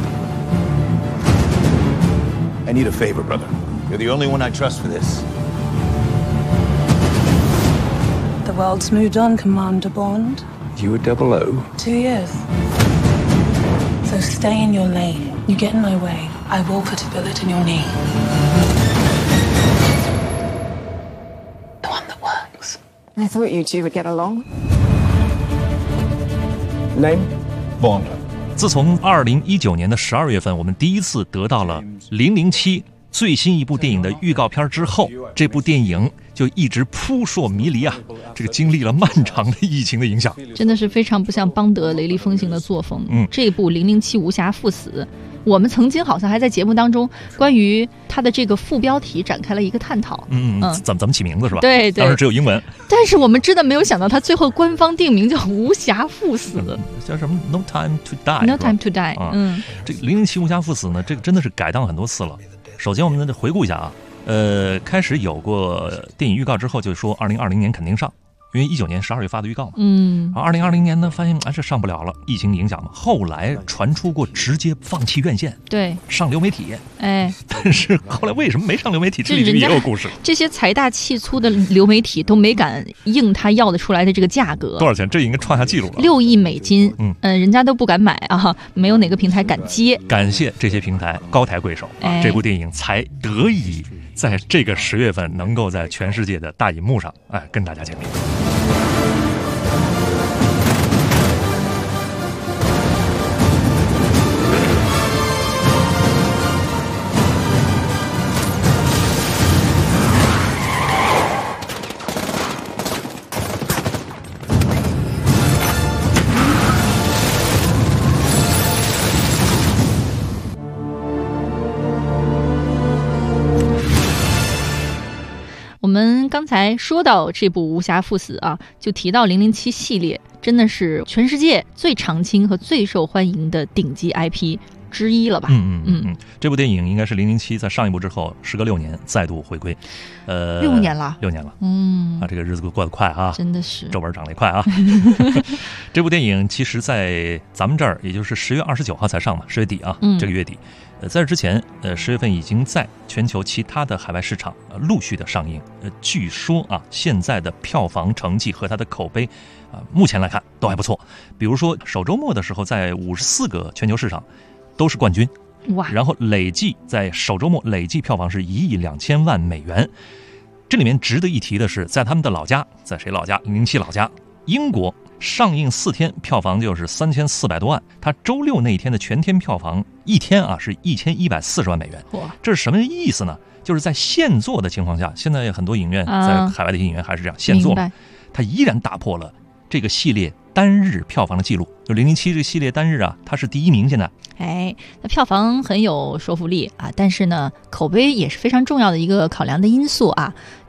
I need a favor, brother. You're the only one I trust for this. The world's moved on, Commander Bond. You were 00? 2 years. So stay in your lane. You get in my way, I will put a bullet in your knee. The one that works. I thought you two would get along. Name? Bond. 自从2019年的12月份，我们第一次得到了007最新一部电影的预告片之后，这部电影就一直扑朔迷离啊！这个经历了漫长的疫情的影响， 真的是非常不像邦德雷厉风行的作风。这部007无暇赴死，我们曾经好像还在节目当中关于它的这个副标题展开了一个探讨。 怎么起名字是吧？ 对对， 当时只有英文。 但是我们真的没有想到，它最后官方定名叫无暇赴死， 叫什么 No Time to Die。No Time to Die。 这个007无暇赴死呢，这个真的是改档很多次了。首先我们回顾一下啊，开始有过电影预告之后就说2020年肯定上，因为19年12月发的预告嘛。然后2020年呢发现这上不了了，疫情影响嘛。后来传出过直接放弃院线， 对， 上流媒体。但是后来为什么没上流媒体？这里面也有故事。 这些财大气粗的流媒体都没敢应他要得出来的这个价格。 多少钱？这应该创下记录了。 6亿美金。人家都不敢买啊，没有哪个平台敢接。 感谢这些平台高抬贵手啊，这部电影才得以在这个10月份能够在全世界的大荧幕上跟大家见面。 我们刚才说到这部无暇赴死啊，就提到007系列真的是全世界最长青和最受欢迎的顶级 IP 之一了吧。 这部电影应该是007在上一部之后时隔6年再度回归。 6年了。 6年了。这个日子过得快啊， 真的是皱纹长得快啊。这部电影其实在咱们这儿也就是10月29号才上嘛，10月底啊，这个月底。在这之前10月份已经在全球其他的海外市场陆续的上映。据说啊，现在的票房成绩和它的口碑目前来看都还不错。比如说首周末的时候，在54个全球市场都是冠军。 哇！ 然后累计在首周末累计票房是1亿2000万美元。这里面值得一提的是，在他们的老家，在谁老家？007老家，英国。上映4天，票房就是3400多万。它周六那一天的全天票房一天啊是1140万美元。 哇， 这是什么意思呢？就是在现做的情况下，现在很多影院在海外的影院还是这样现做嘛，它依然打破了这个系列单日票房的记录。就007这个系列单日啊，它是第1名现在。 那票房很有说服力啊，但是呢，口碑也是非常重要的一个考量的因素啊。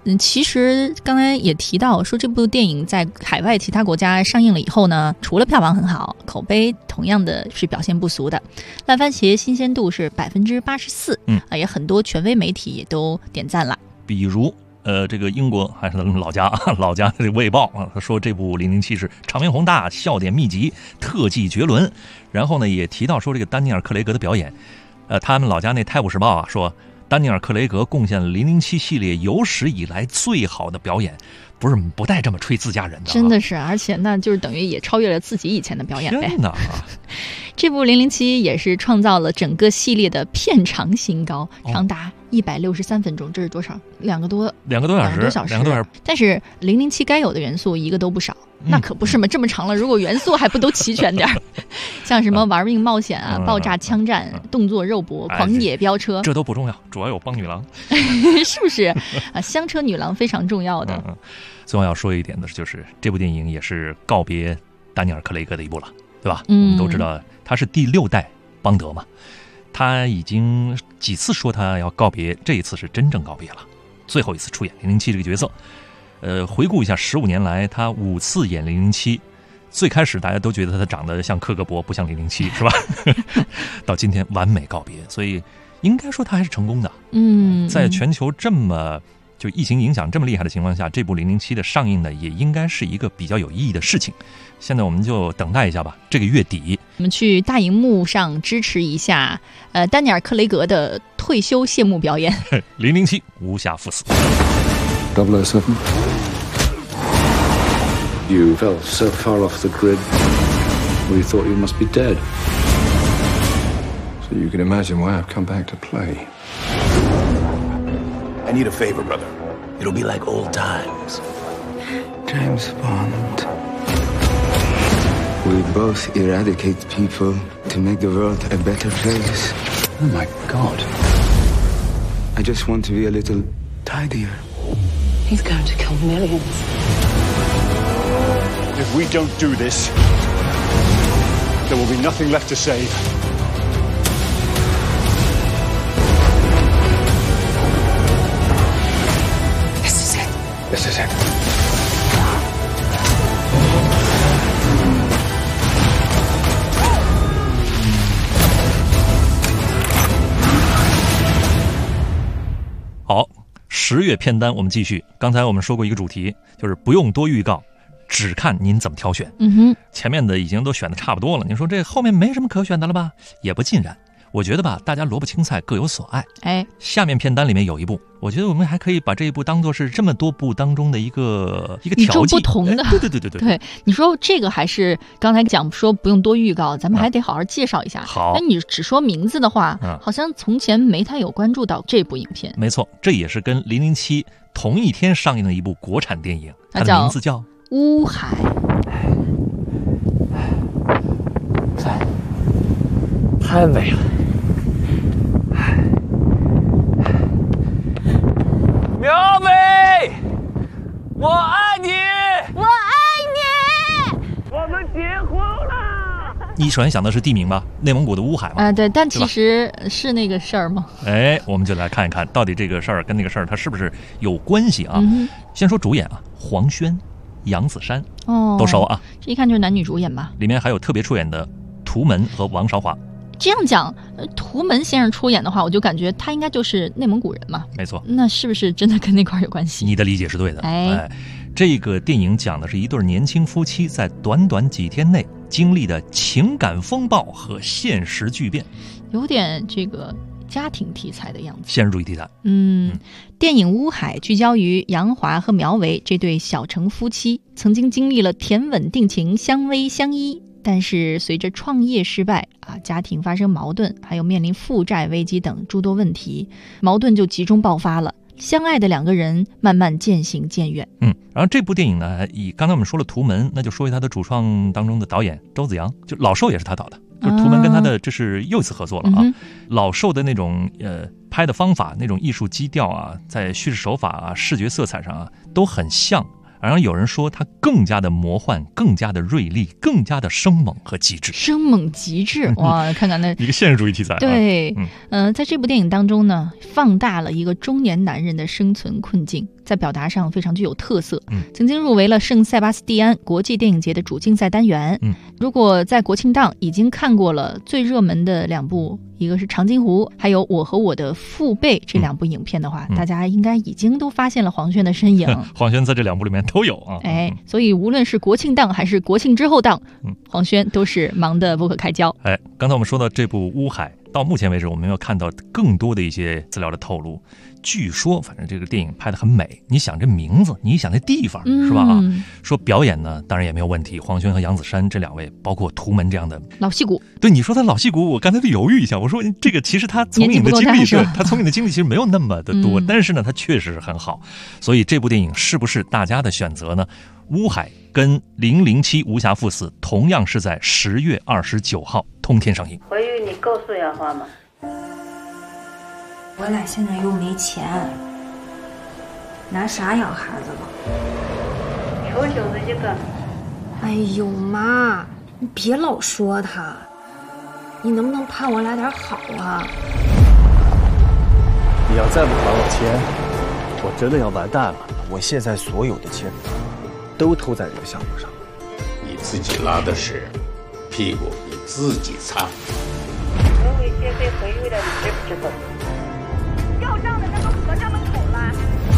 其实刚才也提到说，这部电影在海外其他国家上映了以后呢，除了票房很好，口碑同样的是表现不俗的，烂番茄新鲜度是84%，也很多权威媒体也都点赞了。 比如这个英国还是老家的这个《卫报》啊，他说这部007是场面宏大、笑点密集、特技绝伦。然后呢，也提到说这个丹尼尔·克雷格的表演，他们老家那《泰晤士报》啊说，丹尼尔·克雷格贡献了007系列有史以来最好的表演，不带这么吹自家人的， 真的是，而且那就是等于也超越了自己以前的表演呗。 天哪！ 这部007也是创造了整个系列的片长新高，长达163分钟，这是多少？2个多小时。但是007该有的元素一个都不少，那可不是嘛，这么长了，如果元素还不都齐全点像什么玩命冒险啊、爆炸枪战、动作肉搏、狂野飙车， 这都不重要，主要有帮女郎， 是不是啊？香车女郎非常重要的。 最后要说一点的就是这部电影也是告别丹尼尔·克雷格的一部了，对吧？我们都知道他是第6代邦德嘛，他已经几次说他要告别，这一次是真正告别了，最后一次出演007这个角色。回顾一下15年来他5次演007，最开始大家都觉得他长得像克格勃，不像007，是吧？到今天完美告别，所以应该说他还是成功的。在全球这么就疫情影响这么厉害的情况下，这部007的上映呢，也应该是一个比较有意义的事情。现在我们就等待一下吧，这个月底我们去大荧幕上支持一下丹尼尔·克雷格的退休谢幕表演。 007无暇赴死。 007 You fell so far off the grid we thought you must be dead. So you can imagine why I've come back to play. I need a favor, brother. It'll be like old times. James Bond. We both eradicate people to make the world a better place. Oh my God. I just want to be a little tidier. He's going to kill millions. If we don't do this, there will be nothing left to save. This is it. This is it. 好，10月片单我们继续。刚才我们说过一个主题，就是不用多预告，只看您怎么挑选。前面的已经都选的差不多了，您说这后面没什么可选的了吧？也不尽然。我觉得吧，大家萝卜青菜各有所爱。下面片单里面有一部，我觉得我们还可以把这一部当作是这么多部当中的一个调剂， 不同的。对，你说这个还是刚才讲说不用多预告，咱们还得好好介绍一下。 好， 你只说名字的话，好像从前没太有关注到这部影片。 没错，这也是跟007同一天上映的一部国产电影，它的名字叫《 乌海》。 太美了。苗美，我爱你， 我爱你， 我们结婚了。 你首先想的是地名吧，内蒙古的乌海嘛。 对，但其实是那个事儿吗？ 我们就来看一看，到底这个事儿跟那个事儿它是不是有关系啊？先说主演啊，黄轩、杨子姗，都熟啊。 这一看就是男女主演吧。 里面还有特别出演的图门和王韶华。 这样讲，图门先生出演的话，我就感觉他应该就是内蒙古人嘛。 没错， 那是不是真的跟那块有关系？ 你的理解是对的。这个电影讲的是一对年轻夫妻在短短几天内经历的情感风暴和现实巨变， 有点这个家庭题材的样子， 现实主义题材。 电影《乌海》聚焦于杨华和苗维这对小城夫妻，曾经经历了甜吻定情、相偎相依。但是随着创业失败家庭发生矛盾，还有面临负债危机等诸多问题，矛盾就集中爆发了，相爱的两个人慢慢渐行渐远。 然后这部电影呢，以刚才我们说了图门，那就说一他的主创当中的导演周子扬，就老寿也是他导的，就图门跟他的这是又一次合作了啊。老寿的那种拍的方法，那种艺术基调啊，在叙事手法啊、视觉色彩上啊都很像。然后有人说它更加的魔幻，更加的锐利，更加的生猛和极致。 生猛极致，哇！看看那一个现实主义题材。 对，在这部电影当中呢，放大了一个中年男人的生存困境。 在表达上非常具有特色，曾经入围了圣塞巴斯蒂安国际电影节的主竞赛单元。如果在国庆档已经看过了最热门的2部，一个是《长津湖》，还有《我和我的父辈》这2部影片的话，大家应该已经都发现了黄轩的身影。 黄轩在这2部里面都有啊。 所以无论是国庆档还是国庆之后档，黄轩都是忙得不可开交。 刚才我们说到这部《乌海》，到目前为止我们要看到更多的一些资料的透露。据说反正这个电影拍得很美，你想这名字，你想这地方，是吧？说表演呢当然也没有问题，黄轩和杨子姗这2位，包括图门这样的老戏骨。 对，你说他老戏骨，我刚才就犹豫一下，我说这个其实他从影的经历，对，他从影的经历其实没有那么的多，但是呢他确实很好。所以这部电影是不是大家的选择呢？乌海跟007无暇赴死同样是在10月29号通天上映。 怀玉，你够数牙花吗？ 我俩现在又没钱，拿啥养孩子了？ 臭小子一个！ 哎呦妈，你别老说他，你能不能盼我俩点好啊？ 你要再不还我钱，我真的要完蛋了。 我现在所有的钱都投在这个项目上， 你自己拉的屎，屁股你自己擦。 何为先辈回玉的，你知不知道？ 要账的那个和尚们口了。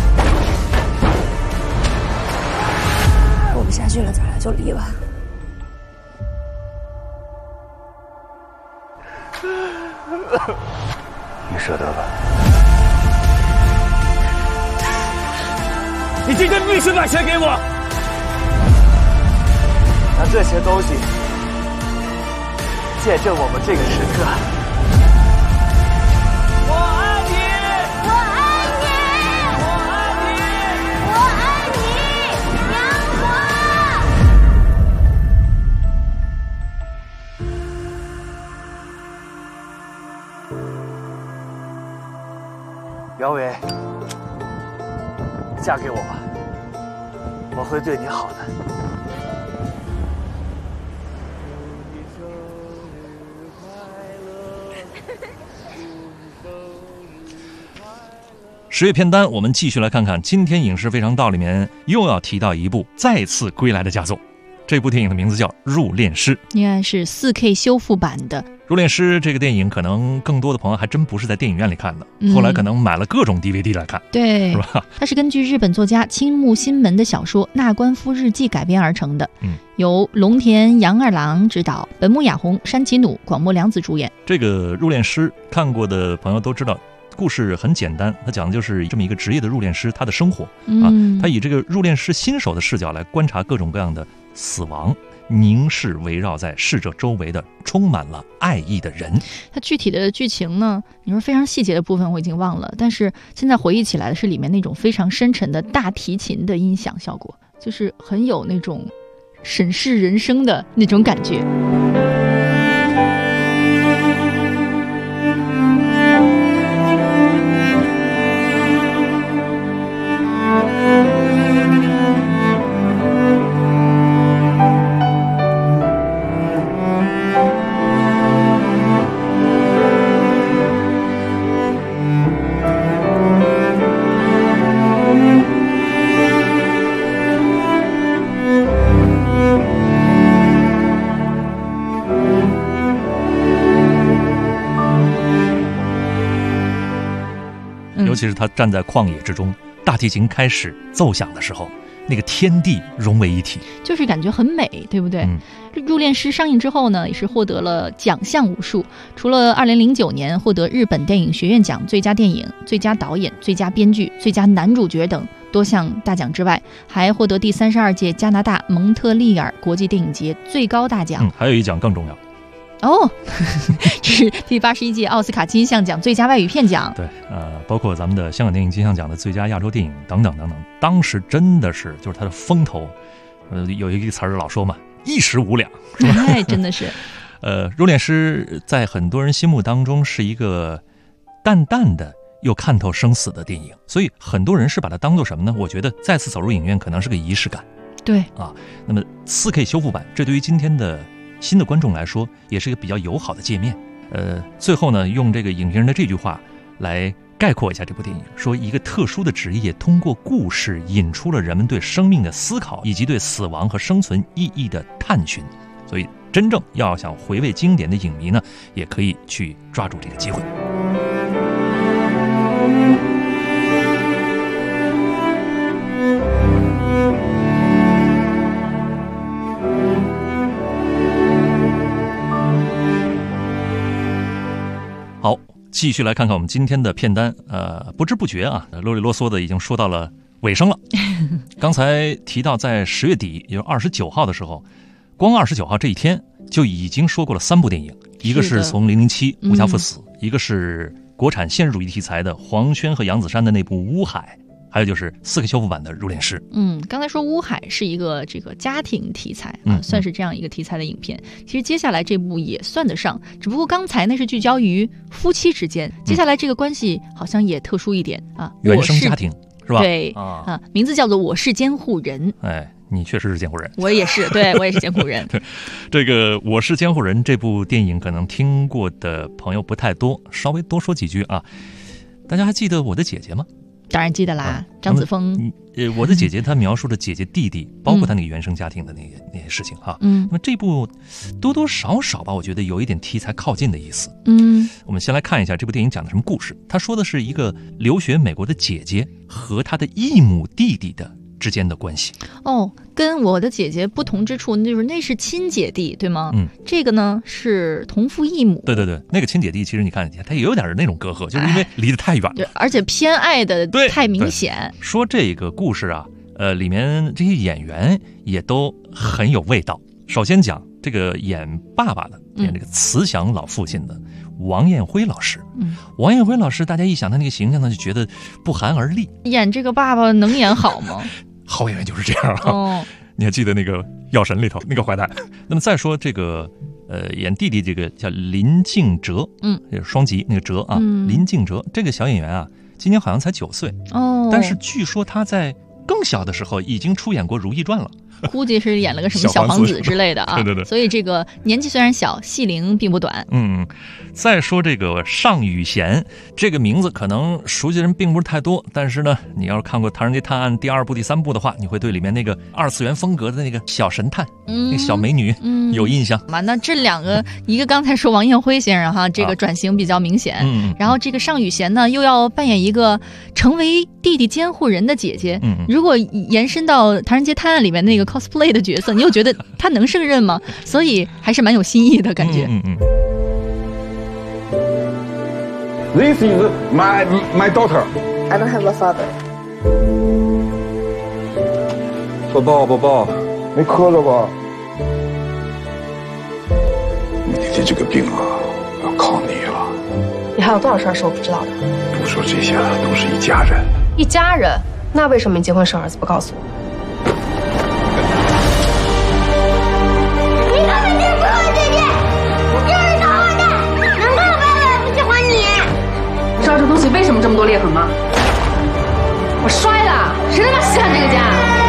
过不下去了，咱俩就离吧。 你舍得吧？ 你今天必须把钱给我！ 拿这些东西见证我们这个时刻。 我爱你， 我爱你， 我爱你， 我爱你， 杨华。姚伟，嫁给我吧，我会对你好的。 10月片单，我们继续来看看今天影视非常道里面又要提到一部再次归来的佳作。这部电影的名字叫《入殓师》， 应该是4K 修复版的。《 入殓师》这个电影，可能更多的朋友还真不是在电影院里看的，后来可能买了各种 DVD 来看， 对， 是吧？ 它是根据日本作家青木新门的小说《纳官夫日记》改编而成的，由龙田洋二郎执导，本木雅弘、山崎努、广末凉子主演。 这个《入殓师》看过的朋友都知道。故事很简单，他讲的就是这么一个职业的入殓师，他的生活他以这个入殓师新手的视角来观察各种各样的死亡，凝视围绕在逝者周围的充满了爱意的人。 他具体的剧情呢，你说非常细节的部分我已经忘了，但是现在回忆起来的是里面那种非常深沉的大提琴的音响效果，就是很有那种审视人生的那种感觉。 尤其是他站在旷野之中，大提琴开始奏响的时候，那个天地融为一体， 就是感觉很美，对不对？入殓师上映之后呢，也是获得了奖项无数，除了2009年获得日本电影学院奖最佳电影、最佳导演、最佳编剧、最佳男主角等多项大奖之外，还获得第32届加拿大蒙特利尔国际电影节最高大奖。 还有一奖更重要哦，这是第81届奥斯卡金像奖最佳外语片奖。 对，包括咱们的香港电影金像奖的最佳亚洲电影等等等等。当时真的是就是它的风头，有一个词儿老说嘛，一时无两，是吧？ 哎，真的是。 入殓师在很多人心目当中是一个淡淡的又看透生死的电影，所以很多人是把它当做什么呢？我觉得再次走入影院可能是个仪式感。 对啊，那么 4K 修复版，这对于今天的新的观众来说，也是一个比较友好的界面。最后呢，用这个影评人的这句话来概括一下这部电影，说一个特殊的职业通过故事引出了人们对生命的思考，以及对死亡和生存意义的探寻。所以真正要想回味经典的影迷呢，也可以去抓住这个机会。好，继续来看看我们今天的片单。不知不觉啊，啰里啰嗦的已经说到了尾声了。刚才提到在10月底，也就是29号的时候，光29号这一天就已经说过了3部电影，一个是从007无暇赴死，一个是国产现实主义题材的黄轩和杨子姗的那部《乌海》，还有就是4K 修复版的《入殓师》。 刚才说乌海是一个这个家庭题材啊，算是这样一个题材的影片。其实接下来这部也算得上，只不过刚才那是聚焦于夫妻之间，接下来这个关系好像也特殊一点啊， 原生家庭是吧？ 对名字叫做《我是监护人》。 哎，你确实是监护人， 我也是，对我也是监护人。 对，这个《我是监护人》这部电影，可能听过的朋友不太多，稍微多说几句啊。大家还记得我的姐姐吗？ 当然记得啦，张子枫。 我的姐姐，她描述的姐姐弟弟，包括她那个原生家庭的那些事情哈。那么这部多多少少吧，我觉得有一点题材靠近的意思。我们先来看一下这部电影讲的什么故事。他说的是一个留学美国的姐姐和她的异母弟弟的之间的关系。 跟我的姐姐不同之处，就是那是亲姐弟，对吗？这个呢是同父异母。 对，那个亲姐弟其实你看他也有点那种隔阂，就是因为离得太远了， 对，而且偏爱的太明显。 说这个故事啊，里面这些演员也都很有味道。首先讲这个演爸爸的，演这个慈祥老父亲的王艳辉老师。王艳辉老师，大家一想他那个形象呢，就觉得不寒而栗。 演这个爸爸能演好吗？ 好演员就是这样啊。你还记得那个《药神》里头那个坏蛋？那么再说这个演弟弟这个叫林敬哲，双吉那个哲啊，林敬哲这个小演员啊，今年好像才9岁但是据说他在更小的时候已经出演过《如懿传》了。 估计是演了个什么小皇子之类的啊。 对， 所以这个年纪虽然小，戏龄并不短。 再说这个尚宇贤，这个名字可能熟悉的人并不是太多，但是呢，你要是看过《唐人街探案》第2部、第3部的话，你会对里面那个2次元风格的那个小神探，那个小美女有印象。 那这两个，一个刚才说王艳辉先生哈，这个转型比较明显，然后这个尚宇贤呢，又要扮演一个成为弟弟监护人的姐姐。如果延伸到《唐人街探案》里面那个cosplay 的角色，你又觉得他能胜任吗？所以还是蛮有新意的感觉。 This is my daughter. I don't have a father. 宝宝，宝宝，没磕着吧？ 你姐姐这个病啊，要靠你了。 你还有多少事儿是我不知道的？ 不说这些了，都是一家人。 一家人？那为什么你结婚生儿子不告诉我？ 你根本就不是我姐姐，你就是小坏蛋！难怪我爸爸不喜欢你。 你知道这东西为什么这么多裂痕吗？我摔的，谁他妈稀罕这个家？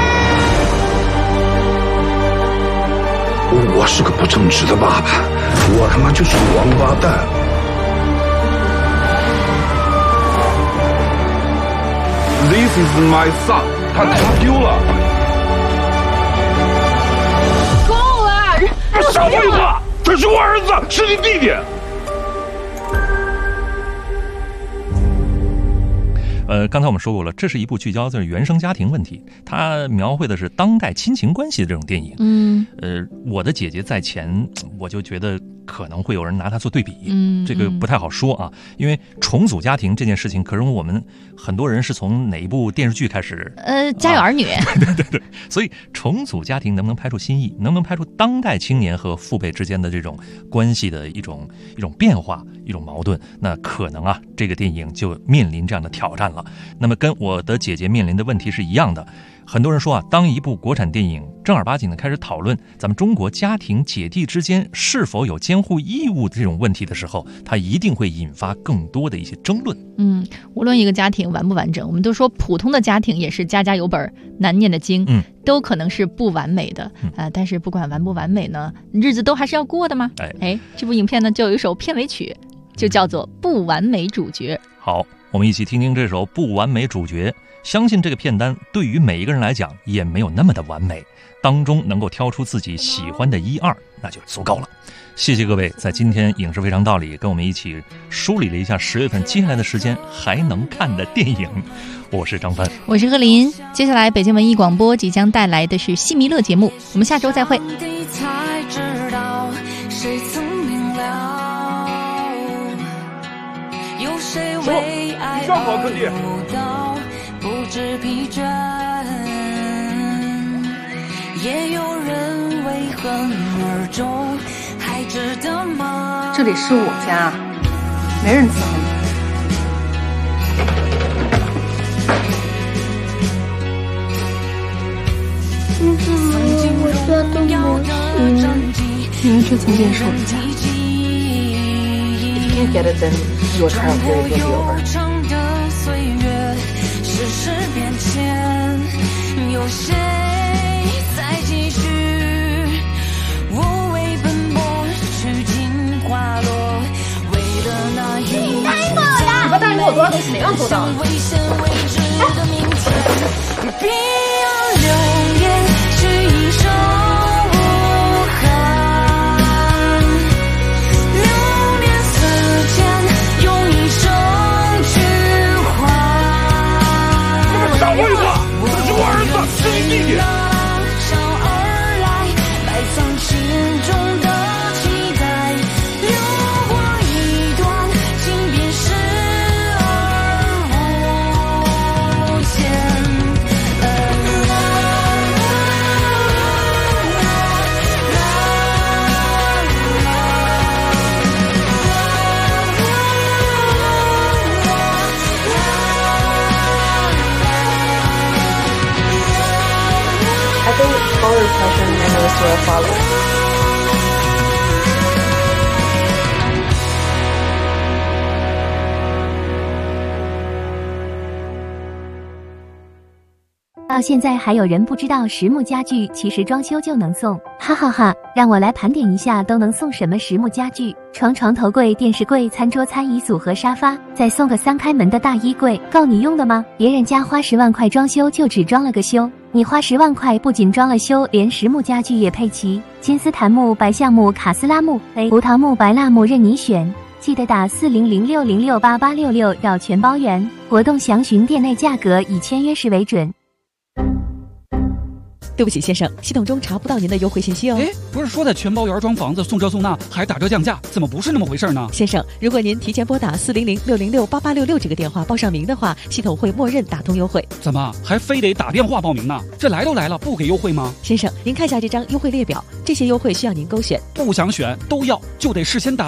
我是个不正直的爸爸，我他妈就是个王八蛋。 This is my son. 他丢了。 够了！ 少废话，这是我儿子，是你弟弟。 刚才我们说过了，这是一部聚焦在原生家庭问题，它描绘的是当代亲情关系的这种电影。我的姐姐在前，我就觉得可能会有人拿它做对比，这个不太好说啊，因为重组家庭这件事情，可是我们很多人是从哪一部电视剧开始？ 家有儿女。 对，所以重组家庭能不能拍出新意，能不能拍出当代青年和父辈之间的这种关系的一种变化、一种矛盾，那可能啊，这个电影就面临这样的挑战了。那么跟我的姐姐面临的问题是一样的。很多人说啊，当一部国产电影正儿八经的开始讨论咱们中国家庭姐弟之间是否有监护义务这种问题的时候，它一定会引发更多的一些争论。 无论一个家庭完不完整，我们都说普通的家庭也是家家有本难念的经，都可能是不完美的但是不管完不完美呢，日子都还是要过的嘛。这部影片呢就有一首片尾曲，就叫做《不完美主角》。 好， 我们一起听听这首《不完美主角》。相信这个片单对于每一个人来讲也没有那么的完美，当中能够挑出自己喜欢的一二，那就足够了。谢谢各位在今天影视非常道理跟我们一起梳理了一下10月份接下来的时间还能看的电影。我是张帆， 我是贺林。接下来北京文艺广播即将带来的是戏迷乐节目，我们下周再会。 才知道谁曾明了，有谁为爱而游到不知疲倦，也有人为恨而终，还值得吗？ 这里是我家，没人伺候你。 我家的模型， 因为这曾经是我的家。If you can't get it, then your trial period will be over. 世事变迁，有谁在继续无畏奔波，去尽花落，为了那一你爸答应给我多少东西，哪样做到了？ 危险未知的明天，别让流言是一生无憾，流年似箭，用一生去换。 这么大废话，这是我儿子，是你弟弟。 上而来，埋藏心中的期待，流过一段情便视而无间。 I think all repression and those will follow. 到现在还有人不知道实木家具其实装修就能送，哈哈哈！让我来盘点一下都能送什么实木家具：床、床头柜、电视柜、餐桌、餐椅组和沙发，再送个3开门的大衣柜，够你用的吗？别人家花10万块装修就只装了个修，你花10万块不仅装了修，连实木家具也配齐，金丝檀木、白橡木、卡斯拉木、葡萄木、白蜡木任你选。记得打4006068866绕全包圆，活动详询店内价格，以签约时为准。 对不起先生，系统中查不到您的优惠信息哦。 哎，不是说在全包园装房子送这送那还打折降价，怎么不是那么回事呢？ 先生，如果您提前拨打4006068866这个电话报上名的话，系统会默认打通优惠。 怎么还非得打电话报名呢？这来都来了，不给优惠吗？ 先生，您看一下这张优惠列表，这些优惠需要您勾选。 不想选都要，就得事先打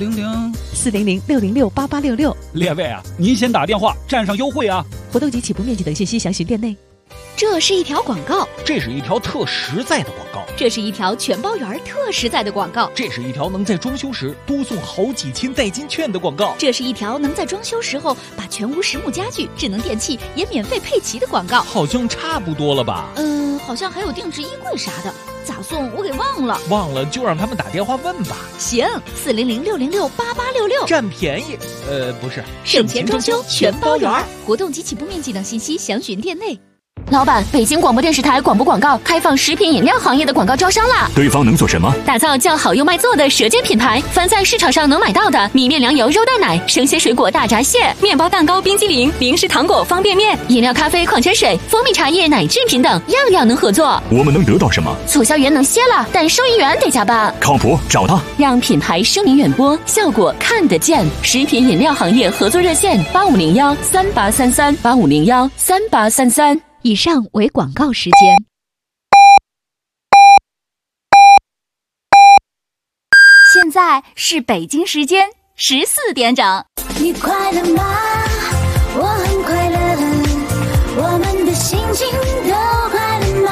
4006068866。 列位啊，您先打电话占上优惠啊！ 活动及起步面积等信息详询店内。 这是一条广告， 这是一条特实在的广告， 这是一条全包园特实在的广告， 这是一条能在装修时多送好几千代金券的广告， 这是一条能在装修时候把全屋实木家具、智能电器也免费配齐的广告。 好像差不多了吧？ 好像还有定制衣柜啥的，咋送我给忘了。 忘了就让他们打电话问吧。 行，4006068866， 占便宜。不是， 省钱装修全包园，活动及起步面积等信息详询店内。 老板，北京广播电视台广播广告开放食品饮料行业的广告招商啦！ 对方能做什么？ 打造叫好又卖座的舌尖品牌，凡在市场上能买到的米面粮油肉蛋奶、生鲜水果大闸蟹、面包蛋糕、冰激凌、零食糖果、方便面、饮料、咖啡、矿泉水、蜂蜜茶叶、奶制品等，样样能合作。 我们能得到什么？ 促销员能歇了，但收银员得加班。 靠谱，找他， 让品牌声名远播，效果看得见。食品饮料行业合作热线8501383385013833。 以上为广告时间。 现在是北京时间14点整。你快乐吗？我很快乐，我们的心情都快乐吗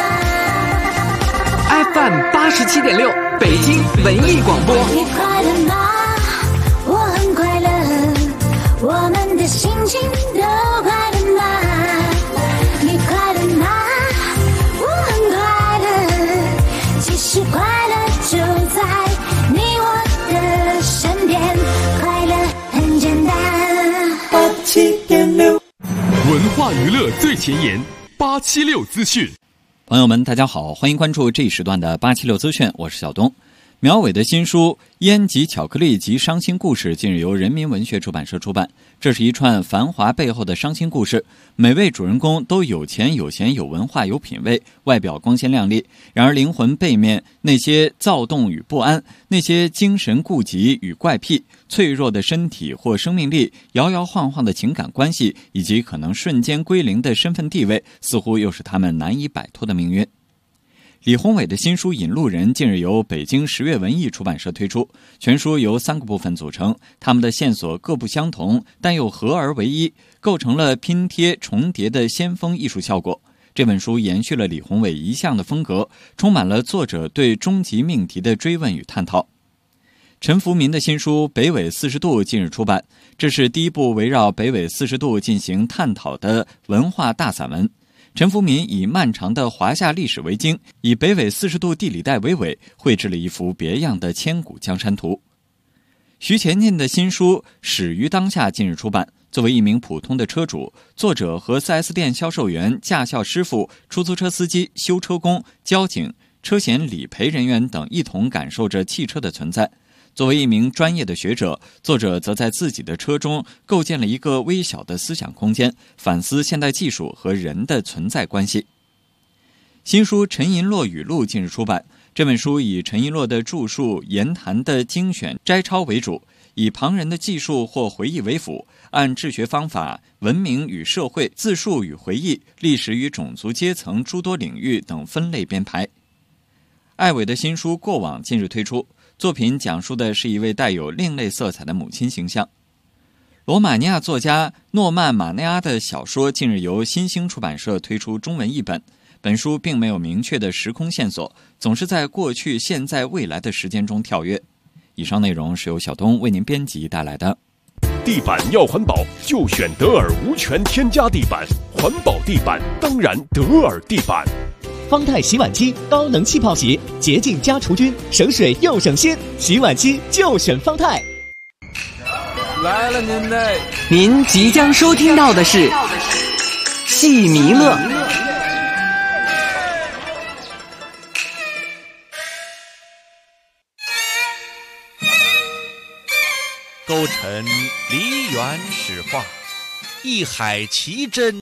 ？FM 87.6，北京文艺广播。 你快乐吗？我很快乐，我们的心情都快乐吗？你快乐吗？我很快乐，其实快乐就在你我的身边，快乐很简单。87.6 大娱乐最前沿，876资讯。 朋友们，大家好，欢迎关注这一时段的876资讯，我是小东。苗伟的新书《烟及巧克力及伤心故事》近日由人民文学出版社出版。这是一串繁华背后的伤心故事，每位主人公都有钱有闲有文化有品位，外表光鲜亮丽，然而灵魂背面那些躁动与不安，那些精神痼疾与怪癖，脆弱的身体或生命力，摇摇晃晃的情感关系，以及可能瞬间归零的身份地位，似乎又是他们难以摆脱的命运。李宏伟的新书《引路人》近日由北京十月文艺出版社推出，全书由3个部分组成，他们的线索各不相同，但又合而为一，构成了拼贴重叠的先锋艺术效果。这本书延续了李宏伟一向的风格，充满了作者对终极命题的追问与探讨。陈福民的新书《北纬40度》近日出版，这是第一部围绕北纬40度进行探讨的文化大散文。陈福民以漫长的华夏历史为经，以北纬40度地理带为纬，绘制了一幅别样的千古江山图。徐前进的新书《始于当下》近日出版。作为一名普通的车主，作者和 4S 店销售员、驾校师傅、出租车司机、修车工、交警、车险理赔人员等一同感受着汽车的存在。作为一名专业的学者，作者则在自己的车中构建了一个微小的思想空间，反思现代技术和人的存在关系。新书《陈寅恪语录》近日出版，这本书以陈寅恪的著述、言谈的精选摘抄为主，以旁人的记述或回忆为辅，按治学方法、文明与社会、自述与回忆、历史与种族阶层诸多领域等分类编排。艾伟的新书《过往》近日推出，作品讲述的是一位带有另类色彩的母亲形象。罗马尼亚作家诺曼·马内阿的小说近日由新兴出版社推出中文译本。本书并没有明确的时空线索，总是在过去、现在、未来的时间中跳跃。以上内容是由小东为您编辑带来的。 地板要环保，就选德尔无醛添加地板，环保地板当然德尔地板。 方太洗碗机高能气泡洗，洁净加除菌，省水又省心，洗碗机就选方太。 来了您嘞！您即将收听到的是戏弥勒。 勾陈梨园史话，一海奇珍。